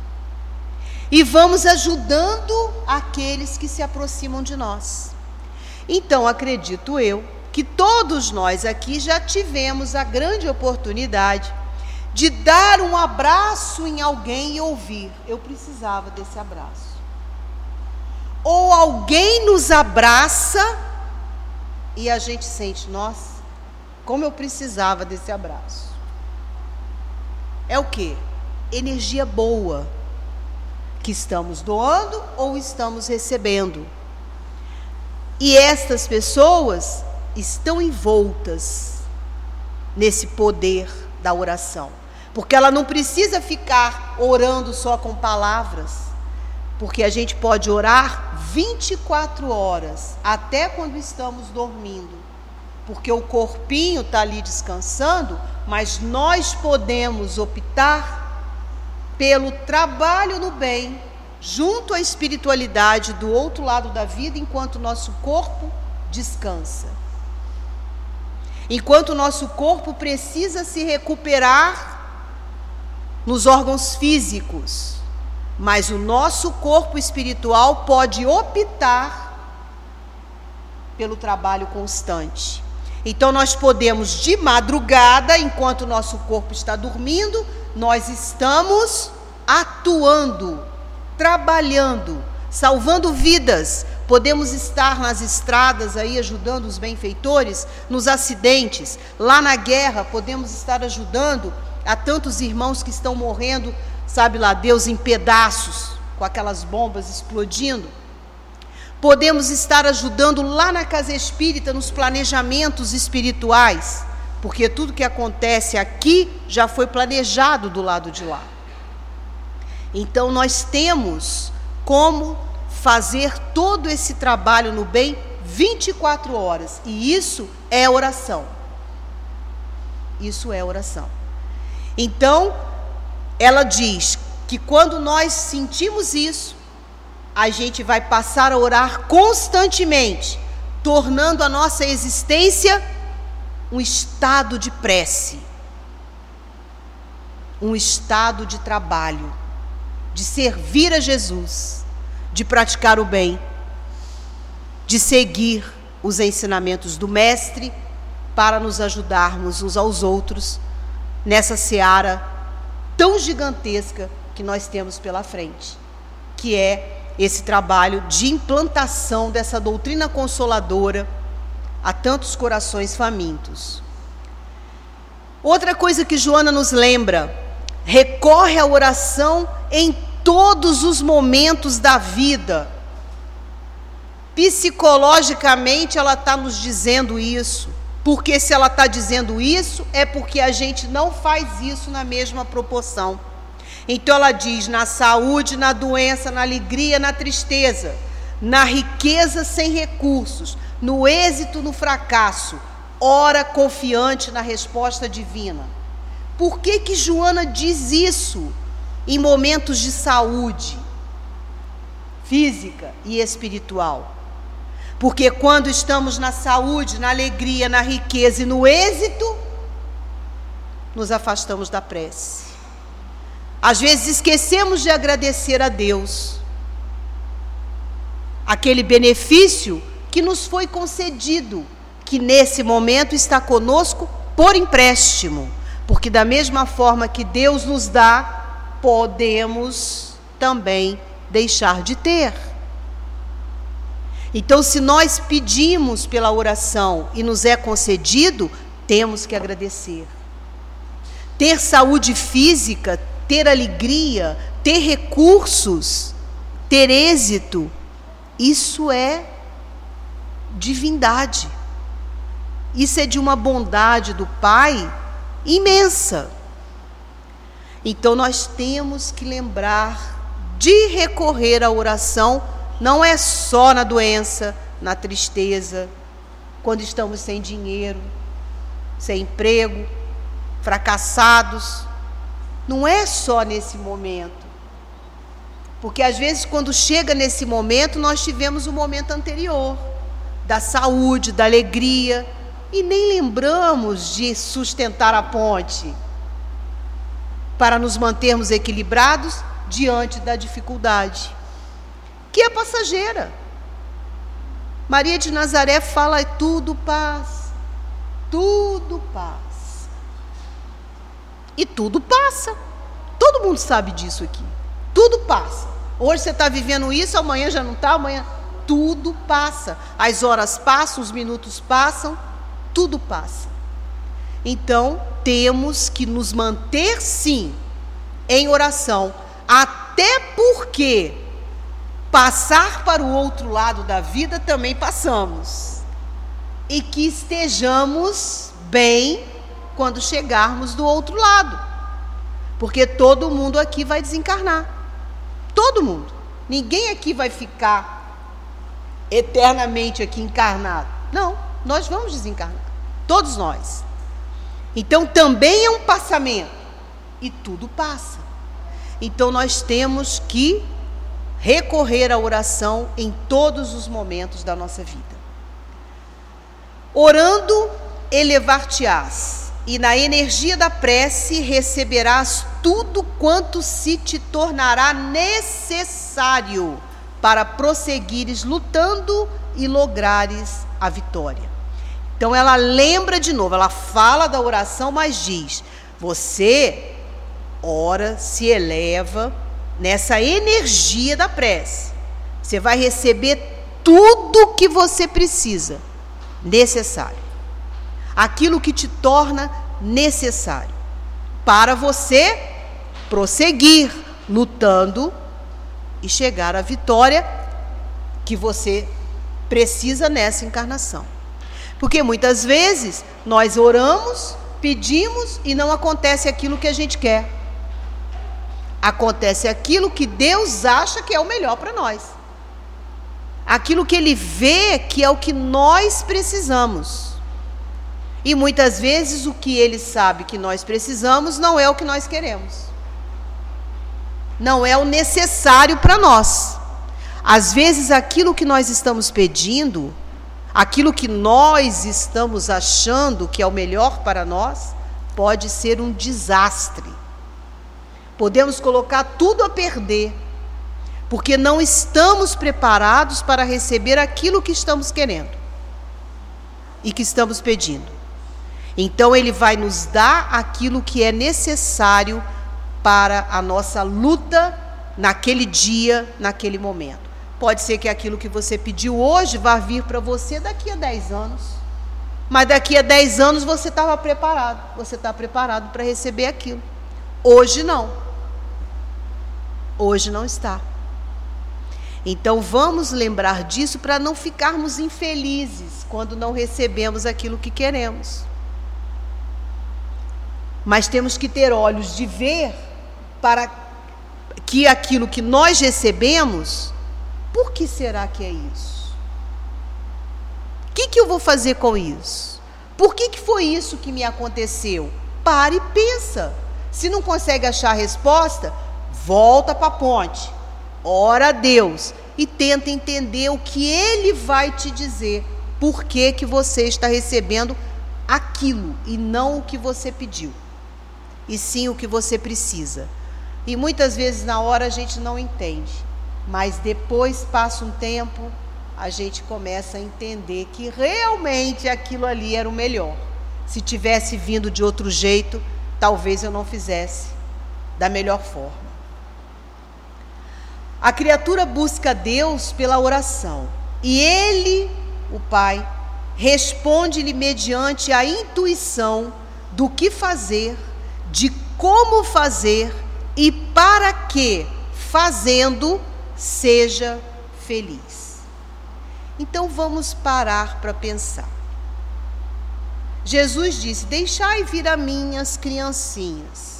[SPEAKER 5] E vamos ajudando aqueles que se aproximam de nós. Então, acredito eu, que todos nós aqui já tivemos a grande oportunidade de dar um abraço em alguém e ouvir: eu precisava desse abraço. Ou alguém nos abraça e a gente sente: nossa, como eu precisava desse abraço. É o quê? Energia boa que estamos doando ou estamos recebendo. E estas pessoas estão envoltas nesse poder da oração, porque ela não precisa ficar orando só com palavras, porque a gente pode orar vinte e quatro horas, até quando estamos dormindo, porque o corpinho está ali descansando, mas nós podemos optar pelo trabalho no bem, junto à espiritualidade do outro lado da vida, enquanto o nosso corpo descansa. Enquanto o nosso corpo precisa se recuperar nos órgãos físicos, mas o nosso corpo espiritual pode optar pelo trabalho constante. Então nós podemos, de madrugada, enquanto o nosso corpo está dormindo, nós estamos atuando, trabalhando, salvando vidas. Podemos estar nas estradas aí ajudando os benfeitores, nos acidentes, lá na guerra podemos estar ajudando a tantos irmãos que estão morrendo, sabe lá Deus, em pedaços, com aquelas bombas explodindo. Podemos estar ajudando lá na casa espírita, nos planejamentos espirituais, porque tudo que acontece aqui já foi planejado do lado de lá. Então nós temos como fazer todo esse trabalho no bem vinte e quatro horas, e isso é oração. Isso é oração. Então, ela diz que quando nós sentimos isso, a gente vai passar a orar constantemente, tornando a nossa existência um estado de prece, um estado de trabalho, de servir a Jesus, de praticar o bem, de seguir os ensinamentos do Mestre para nos ajudarmos uns aos outros nessa seara tão gigantesca que nós temos pela frente, que é esse trabalho de implantação dessa doutrina consoladora a tantos corações famintos. Outra coisa que Joana nos lembra: recorre à oração em todos os momentos da vida. Psicologicamente ela está nos dizendo isso, porque se ela está dizendo isso, é porque a gente não faz isso na mesma proporção. Então ela diz: na saúde, na doença, na alegria, na tristeza, na riqueza sem recursos, no êxito, no fracasso, ora confiante na resposta divina. Por que que Joana diz isso em momentos de saúde física e espiritual? Porque quando estamos na saúde, na alegria, na riqueza e no êxito, nos afastamos da prece. Às vezes esquecemos de agradecer a Deus aquele benefício que nos foi concedido, que nesse momento está conosco por empréstimo, porque da mesma forma que Deus nos dá, podemos também deixar de ter. Então, se nós pedimos pela oração e nos é concedido, temos que agradecer. Ter saúde física, ter alegria, ter recursos, ter êxito, isso é divindade. Isso é de uma bondade do Pai imensa. Então nós temos que lembrar de recorrer à oração, não é só na doença, na tristeza, quando estamos sem dinheiro, sem emprego, fracassados. Não é só nesse momento, porque às vezes quando chega nesse momento, nós tivemos o momento anterior, da saúde, da alegria, e nem lembramos de sustentar a ponte para nos mantermos equilibrados diante da dificuldade, que é passageira. Maria de Nazaré fala: tudo passa, tudo passa. E tudo passa. Todo mundo sabe disso aqui. Tudo passa. Hoje você está vivendo isso, amanhã já não está, amanhã... Tudo passa. As horas passam, os minutos passam, tudo passa. Então, temos que nos manter, sim, em oração, até porque passar para o outro lado da vida também passamos. E que estejamos bem quando chegarmos do outro lado. Porque todo mundo aqui vai desencarnar. Todo mundo. Ninguém aqui vai ficar eternamente aqui encarnado. Não, nós vamos desencarnar. Todos nós. Então também é um passamento. E tudo passa. Então nós temos que recorrer à oração em todos os momentos da nossa vida. Orando, elevar-te-ás, e na energia da prece receberás tudo quanto se te tornará necessário para prosseguires lutando e lograres a vitória. Então ela lembra de novo, ela fala da oração, mas diz: você ora, se eleva nessa energia da prece. Você vai receber tudo que você precisa, necessário. Aquilo que te torna necessário para você prosseguir lutando e chegar à vitória que você precisa nessa encarnação. Porque muitas vezes nós oramos, pedimos e não acontece aquilo que a gente quer. Acontece aquilo que Deus acha que é o melhor para nós. Aquilo que Ele vê que é o que nós precisamos. E muitas vezes o que Ele sabe que nós precisamos não é o que nós queremos. Não é o necessário para nós. Às vezes aquilo que nós estamos pedindo, aquilo que nós estamos achando que é o melhor para nós, pode ser um desastre. Podemos colocar tudo a perder, porque não estamos preparados para receber aquilo que estamos querendo e que estamos pedindo. Então Ele vai nos dar aquilo que é necessário para a nossa luta naquele dia, naquele momento. Pode ser que aquilo que você pediu hoje vá vir para você daqui a dez anos. Mas daqui a dez anos você estava preparado. Você está preparado para receber aquilo. Hoje não. Hoje não está. Então vamos lembrar disso para não ficarmos infelizes quando não recebemos aquilo que queremos. Mas temos que ter olhos de ver para que aquilo que nós recebemos, por que será que é isso? O que, que eu vou fazer com isso? Por que, que foi isso que me aconteceu? Para e pensa. Se não consegue achar a resposta, volta para a ponte, ora a Deus e tenta entender o que Ele vai te dizer. Por que, que você está recebendo aquilo e não o que você pediu, e sim o que você precisa. E muitas vezes na hora a gente não entende, mas depois passa um tempo, a gente começa a entender que realmente aquilo ali era o melhor. Se tivesse vindo de outro jeito, talvez eu não fizesse da melhor forma. A criatura busca Deus pela oração, e Ele, o Pai, responde-lhe mediante a intuição do que fazer, de como fazer e para que, fazendo, seja feliz. Então vamos parar para pensar. Jesus disse: deixai vir a mim as criancinhas.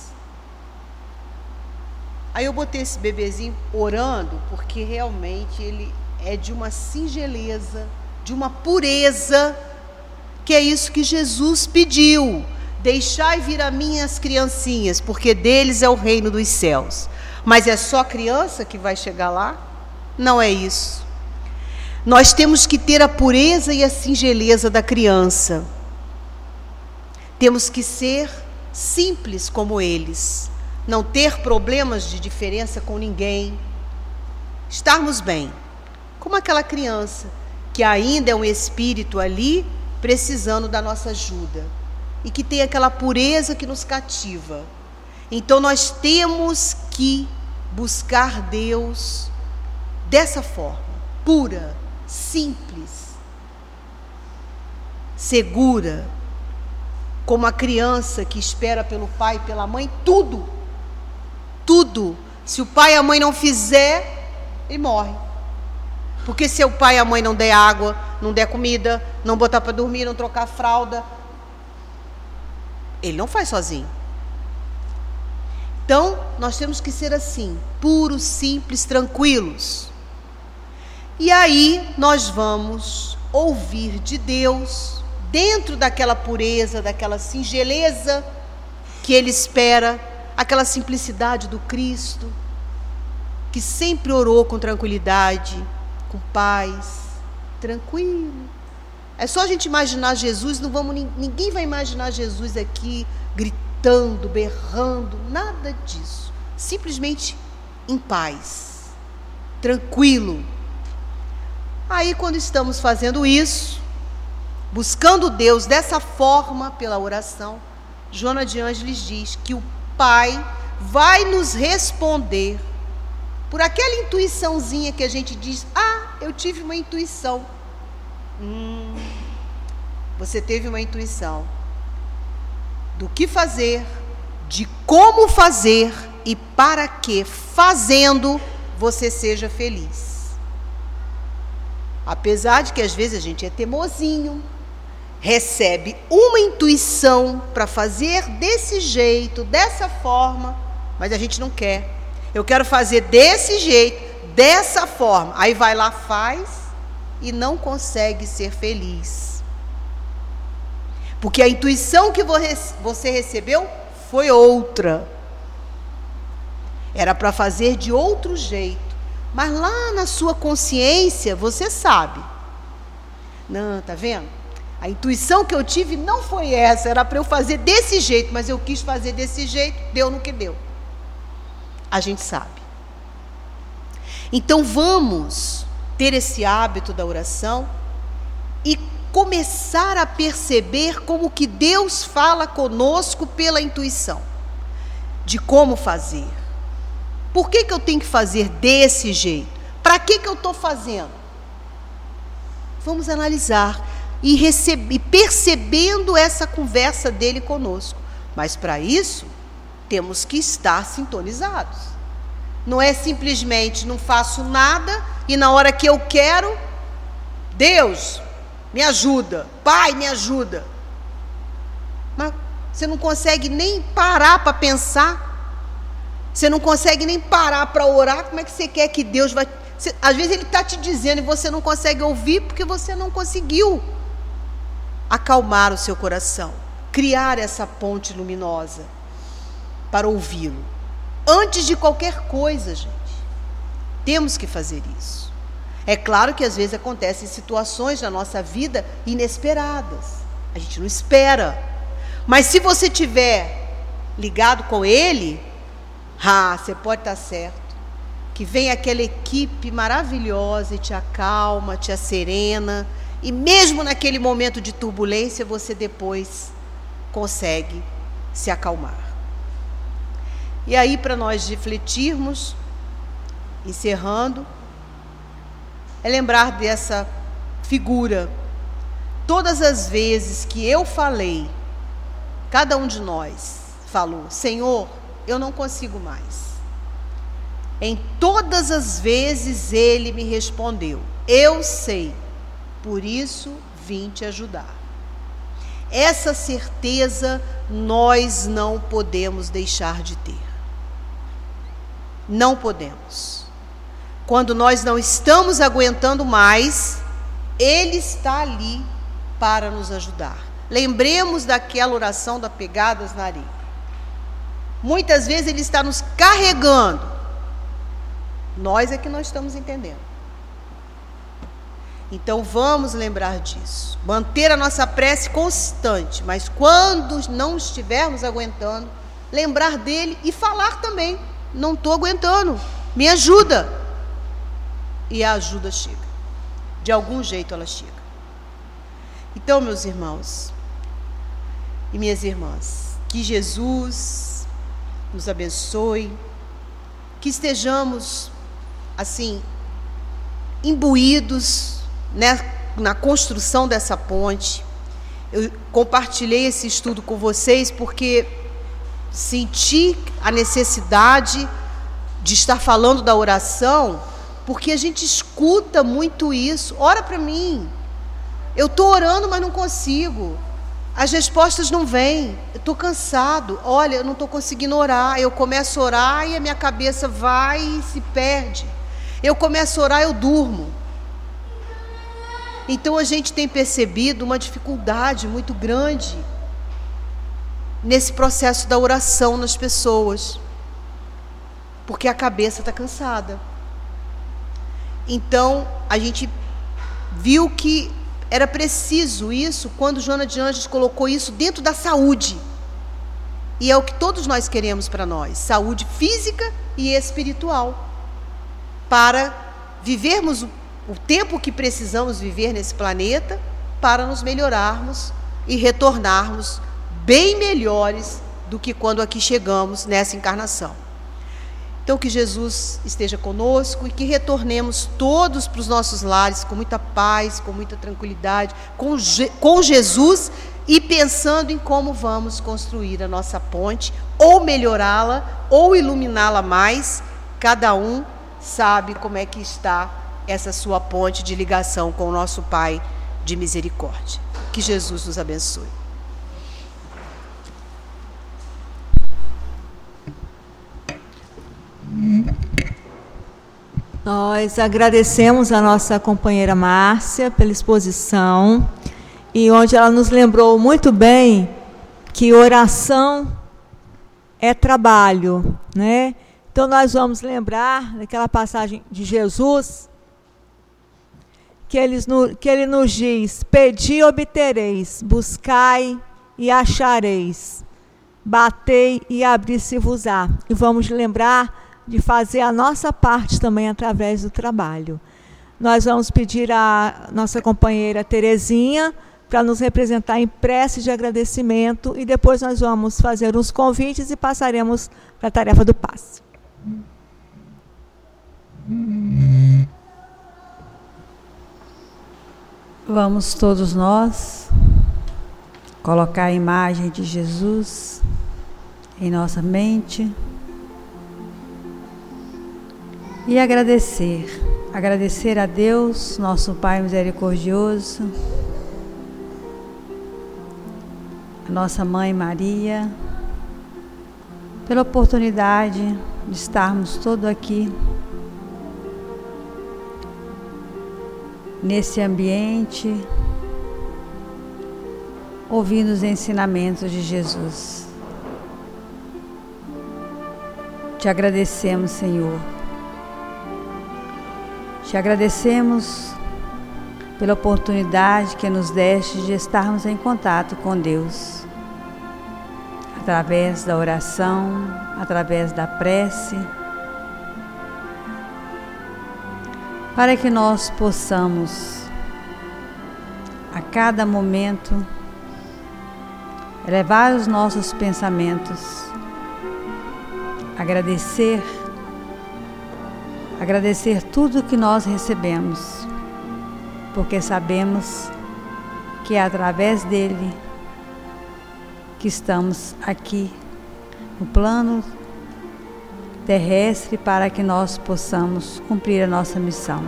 [SPEAKER 5] Aí eu botei esse bebezinho orando, porque realmente ele é de uma singeleza, de uma pureza, que é isso que Jesus pediu. Deixai vir a mim as criancinhas, porque deles é o reino dos céus. Mas é só criança que vai chegar lá? Não é isso. Nós temos que ter a pureza e a singeleza da criança. Temos que ser simples como eles, não ter problemas de diferença com ninguém, estarmos bem, como aquela criança que ainda é um espírito ali precisando da nossa ajuda e que tem aquela pureza que nos cativa. Então nós temos que buscar Deus dessa forma, pura, simples, segura, como a criança que espera pelo pai e pela mãe, tudo, tudo. Se o pai e a mãe não fizer, ele morre. Porque se o pai e a mãe não der água, não der comida, não botar para dormir, não trocar a fralda, ele não faz sozinho. Então, nós temos que ser assim, puros, simples, tranquilos. E aí, nós vamos ouvir de Deus, dentro daquela pureza, daquela singeleza que Ele espera, aquela simplicidade do Cristo, que sempre orou com tranquilidade, com paz, tranquilo. É só a gente imaginar Jesus, não vamos, ninguém vai imaginar Jesus aqui gritando, berrando, nada disso. Simplesmente em paz, tranquilo. Aí, quando estamos fazendo isso, buscando Deus dessa forma, pela oração, Joana de Ângeles diz que o Pai vai nos responder por aquela intuiçãozinha que a gente diz: ah, eu tive uma intuição. Hum, você teve uma intuição do que fazer, de como fazer e para que, fazendo, você seja feliz. Apesar de que às vezes a gente é teimosinho, recebe uma intuição para fazer desse jeito, dessa forma, mas a gente não quer. Eu quero fazer desse jeito, dessa forma. Aí vai lá, faz e não consegue ser feliz. Porque a intuição que você recebeu foi outra. Era para fazer de outro jeito. Mas lá na sua consciência, você sabe. Não, tá vendo? A intuição que eu tive não foi essa, era para eu fazer desse jeito, mas eu quis fazer desse jeito, deu no que deu. A gente sabe. Então vamos ter esse hábito da oração e começar a perceber como que Deus fala conosco pela intuição, de como fazer. Por que que eu tenho que fazer desse jeito? Para que que eu estou fazendo? Vamos analisar e, recebe, e percebendo essa conversa dele conosco. Mas para isso, temos que estar sintonizados. Não é simplesmente não faço nada e na hora que eu quero, Deus, me ajuda, Pai, me ajuda. Mas você não consegue nem parar para pensar. Você não consegue nem parar para orar. Como é que você quer que Deus vai... Você, às vezes Ele está te dizendo e você não consegue ouvir porque você não conseguiu acalmar o seu coração, criar essa ponte luminosa para ouvi-lo. Antes de qualquer coisa, gente, temos que fazer isso. É claro que às vezes acontecem situações na nossa vida inesperadas. A gente não espera. Mas se você estiver ligado com Ele, ah, você pode estar certo, que vem aquela equipe maravilhosa e te acalma, te acerena, e mesmo naquele momento de turbulência, você depois consegue se acalmar. E aí, para nós refletirmos, encerrando, é lembrar dessa figura. Todas as vezes que eu falei, cada um de nós falou: Senhor, eu não consigo mais. Em todas as vezes Ele me respondeu: eu sei, por isso vim te ajudar. Essa certeza nós não podemos deixar de ter. Não podemos. Quando nós não estamos aguentando mais, Ele está ali para nos ajudar. Lembremos daquela oração da pegadas na areia. Muitas vezes Ele está nos carregando. Nós é que não estamos entendendo. Então vamos lembrar disso. Manter a nossa prece constante, mas quando não estivermos aguentando, lembrar dele e falar também. Não estou aguentando, me ajuda. E a ajuda chega. De algum jeito ela chega. Então, meus irmãos e minhas irmãs, que Jesus nos abençoe, que estejamos, assim, imbuídos, né, na construção dessa ponte. Eu compartilhei esse estudo com vocês porque senti a necessidade de estar falando da oração, porque a gente escuta muito isso. Ora para mim. Eu estou orando, mas não consigo. As respostas não vêm. Eu estou cansado. Olha, eu não estou conseguindo orar. Eu começo a orar e a minha cabeça vai e se perde. Eu começo a orar, eu durmo. Então a gente tem percebido uma dificuldade muito grande nesse processo da oração nas pessoas, porque a cabeça está cansada. Então a gente viu que era preciso isso quando Joana de Ângeles colocou isso dentro da saúde. E é o que todos nós queremos para nós, saúde física e espiritual, para vivermos o, o tempo que precisamos viver nesse planeta, para nos melhorarmos e retornarmos bem melhores do que quando aqui chegamos nessa encarnação. Então que Jesus esteja conosco e que retornemos todos para os nossos lares com muita paz, com muita tranquilidade, com, Je- com Jesus, e pensando em como vamos construir a nossa ponte, ou melhorá-la, ou iluminá-la mais. Cada um sabe como é que está essa sua ponte de ligação com o nosso Pai de misericórdia. Que Jesus nos abençoe.
[SPEAKER 4] Nós agradecemos a nossa companheira Márcia pela exposição, e onde ela nos lembrou muito bem que oração é trabalho, né? Então nós vamos lembrar daquela passagem de Jesus, que ele, que ele nos diz: pedi e obtereis, buscai e achareis, batei e abri-se-vos-á. E vamos lembrar de fazer a nossa parte também através do trabalho. Nós vamos pedir à nossa companheira Terezinha para nos representar em prece de agradecimento, e depois nós vamos fazer uns convites e passaremos para a tarefa do passe.
[SPEAKER 3] Vamos todos nós colocar a imagem de Jesus em nossa mente e agradecer, agradecer a Deus, nosso Pai misericordioso, a nossa Mãe Maria, pela oportunidade de estarmos todos aqui, nesse ambiente, ouvindo os ensinamentos de Jesus. Te agradecemos, Senhor. Te agradecemos pela oportunidade que nos deste de estarmos em contato com Deus, através da oração, através da prece, para que nós possamos, a cada momento, elevar os nossos pensamentos, agradecer, agradecer tudo que nós recebemos, porque sabemos que é através dele que estamos aqui no plano terrestre, para que nós possamos cumprir a nossa missão.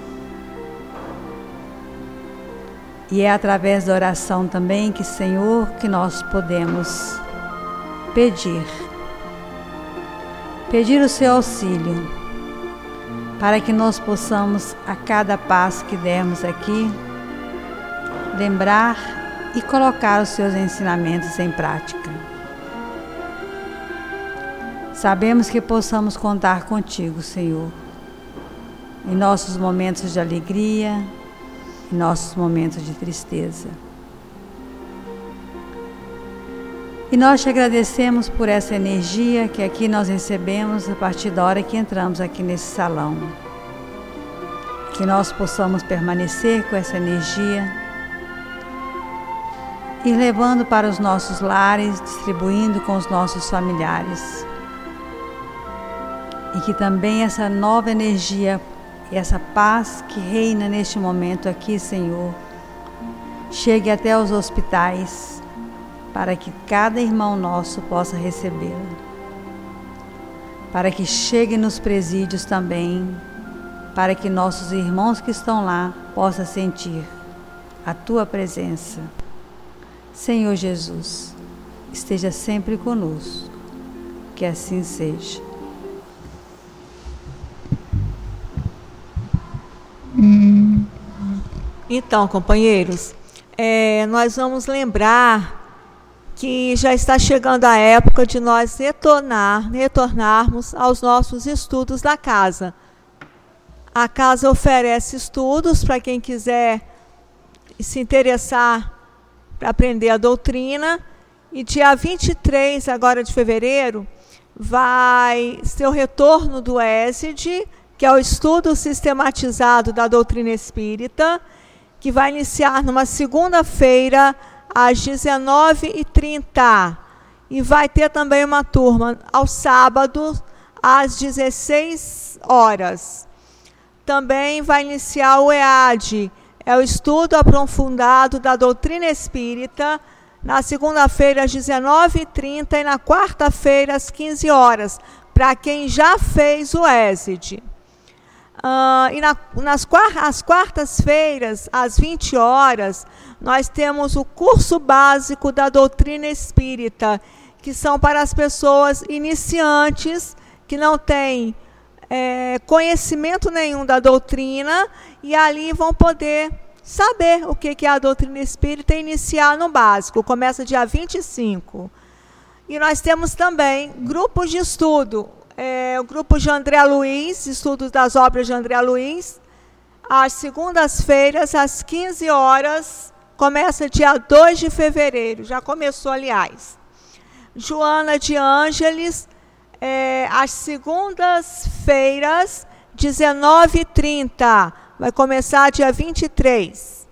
[SPEAKER 3] E é através da oração também que, Senhor, que nós podemos pedir, pedir o seu auxílio, para que nós possamos, a cada passo que dermos aqui, lembrar e colocar os seus ensinamentos em prática. Sabemos que possamos contar contigo, Senhor, em nossos momentos de alegria, em nossos momentos de tristeza. E nós te agradecemos por essa energia que aqui nós recebemos a partir da hora que entramos aqui nesse salão. Que nós possamos permanecer com essa energia e levando para os nossos lares, distribuindo com os nossos familiares. E que também essa nova energia e essa paz que reina neste momento aqui, Senhor, chegue até os hospitais, para que cada irmão nosso possa recebê-la. Para que chegue nos presídios também, para que nossos irmãos que estão lá possam sentir a Tua presença. Senhor Jesus, esteja sempre conosco, que assim seja.
[SPEAKER 4] Então, companheiros, é, nós vamos lembrar que já está chegando a época de nós retornar, retornarmos aos nossos estudos da casa. A casa oferece estudos para quem quiser se interessar para aprender a doutrina. E dia vinte e três agora de fevereiro vai ser o retorno do E S D, que é o estudo sistematizado da doutrina espírita, que vai iniciar numa segunda-feira às dezenove e trinta. E vai ter também uma turma aos sábados, às dezesseis horas. Também vai iniciar o E A D, é o estudo aprofundado da doutrina espírita, na segunda-feira às dezenove e trinta e na quarta-feira às quinze horas, para quem já fez o E S D. Uh, e na, nas as quartas-feiras, às vinte horas, nós temos o curso básico da doutrina espírita, que são para as pessoas iniciantes, que não têm é, conhecimento nenhum da doutrina, e ali vão poder saber o que é a doutrina espírita e iniciar no básico. Começa dia vinte e cinco. E nós temos também grupos de estudo. É, o grupo de André Luiz, estudos das obras de André Luiz, às segundas-feiras, às quinze horas, começa dia dois de fevereiro, já começou, aliás. Joana de Ângeles, é, às segundas-feiras, dezenove e trinta, vai começar dia vinte e três.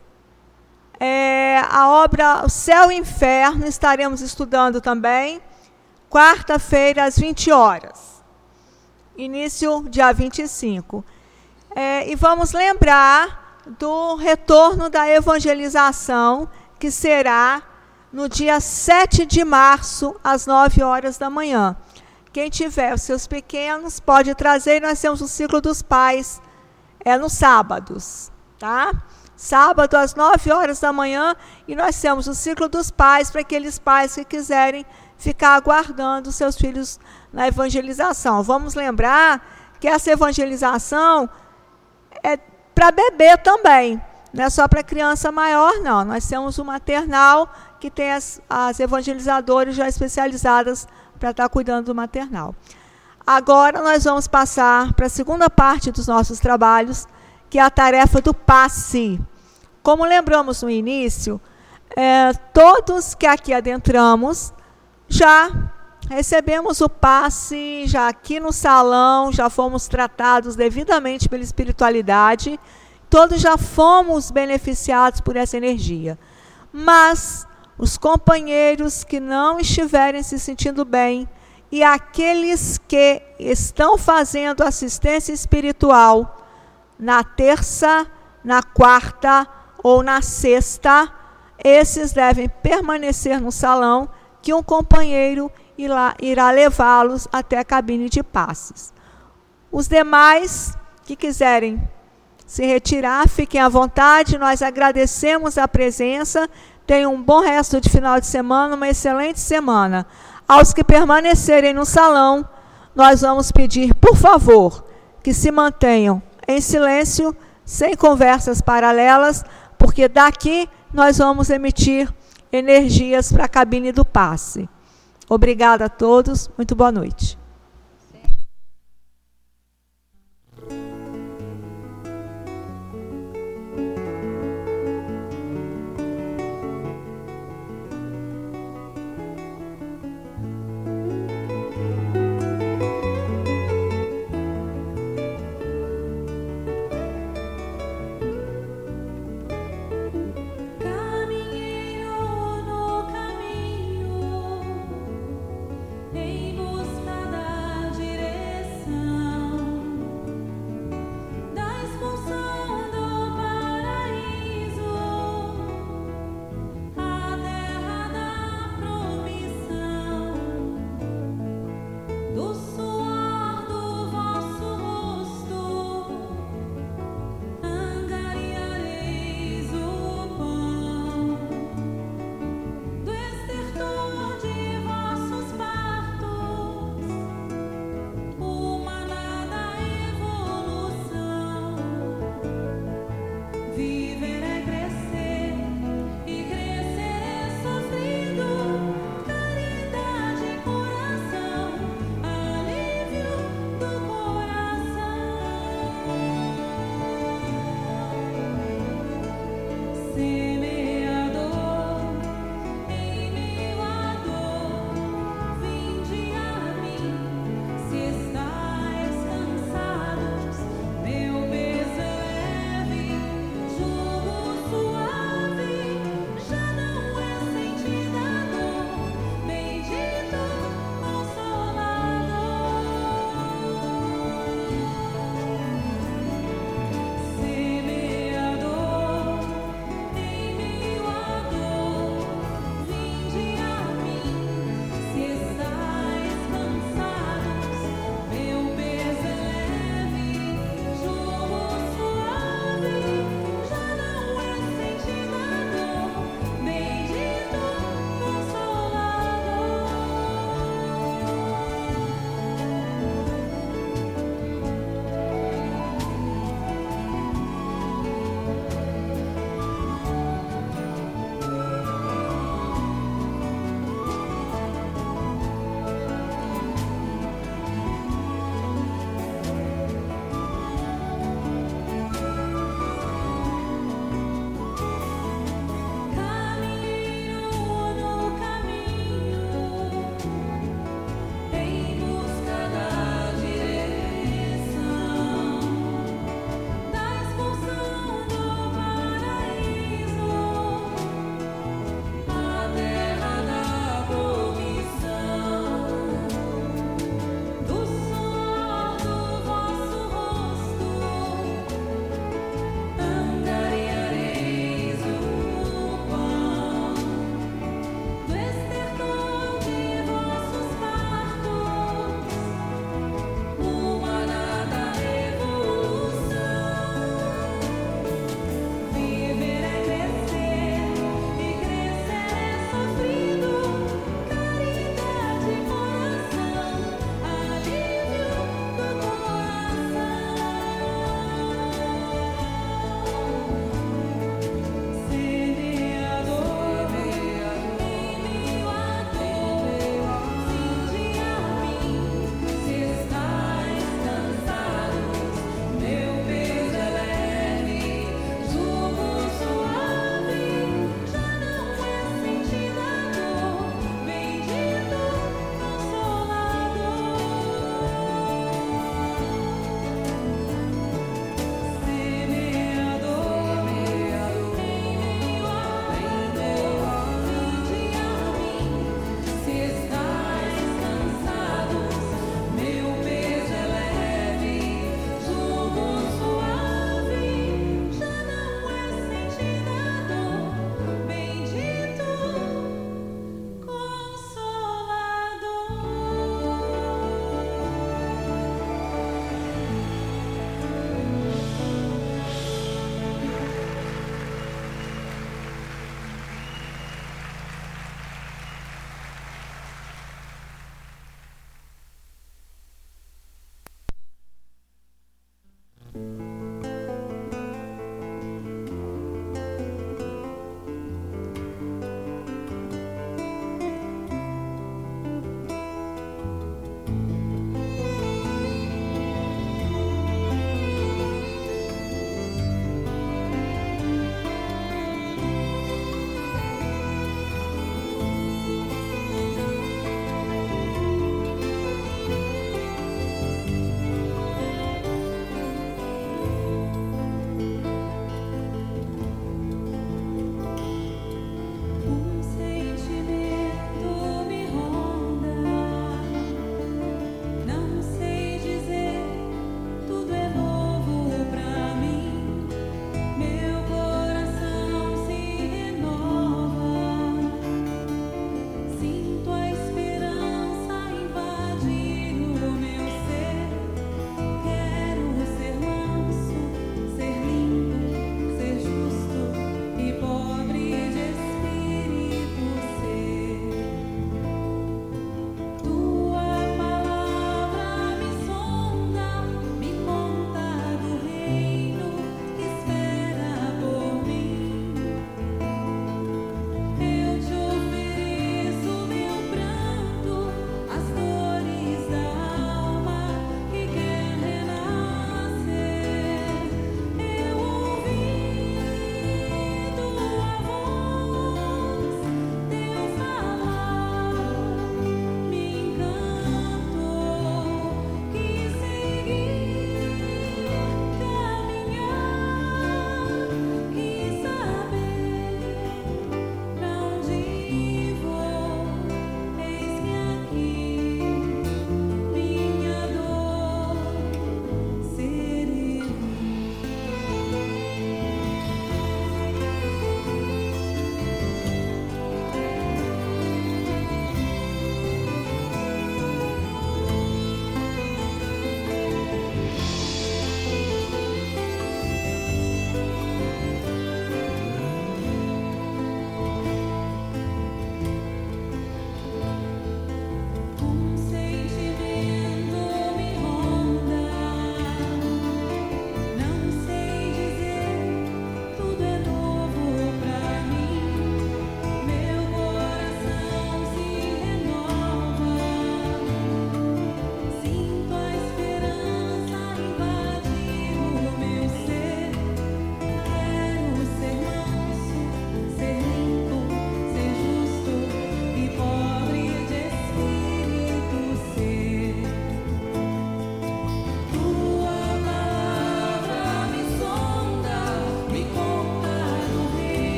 [SPEAKER 4] É, a obra O Céu e o Inferno, estaremos estudando também, quarta-feira, às vinte horas. Início dia vinte e cinco. É, e vamos lembrar do retorno da evangelização, que será no dia sete de março, às nove horas da manhã. Quem tiver os seus pequenos pode trazer, nós temos o ciclo dos pais, é nos sábados, tá? Sábado às nove horas da manhã, e nós temos o ciclo dos pais para aqueles pais que quiserem ficar aguardando seus filhos na evangelização. Vamos lembrar que essa evangelização é para bebê também, não é só para criança maior, não. Nós temos o maternal, que tem as, as evangelizadoras já especializadas para estar cuidando do maternal. Agora nós vamos passar para a segunda parte dos nossos trabalhos, que é a tarefa do passe. Como lembramos no início, é, todos que aqui adentramos já recebemos o passe, já aqui no salão, já fomos tratados devidamente pela espiritualidade, todos já fomos beneficiados por essa energia. Mas os companheiros que não estiverem se sentindo bem e aqueles que estão fazendo assistência espiritual na terça, na quarta ou na sexta, esses devem permanecer no salão, que um companheiro irá, irá levá-los até a cabine de passes. Os demais que quiserem se retirar, fiquem à vontade, nós agradecemos a presença, tenham um bom resto de final de semana, uma excelente semana. Aos que permanecerem no salão, nós vamos pedir, por favor, que se mantenham em silêncio, sem conversas paralelas, porque daqui nós vamos emitir energias para a cabine do passe. Obrigada a todos, muito boa noite.
[SPEAKER 1] Semeador,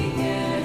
[SPEAKER 1] que quieres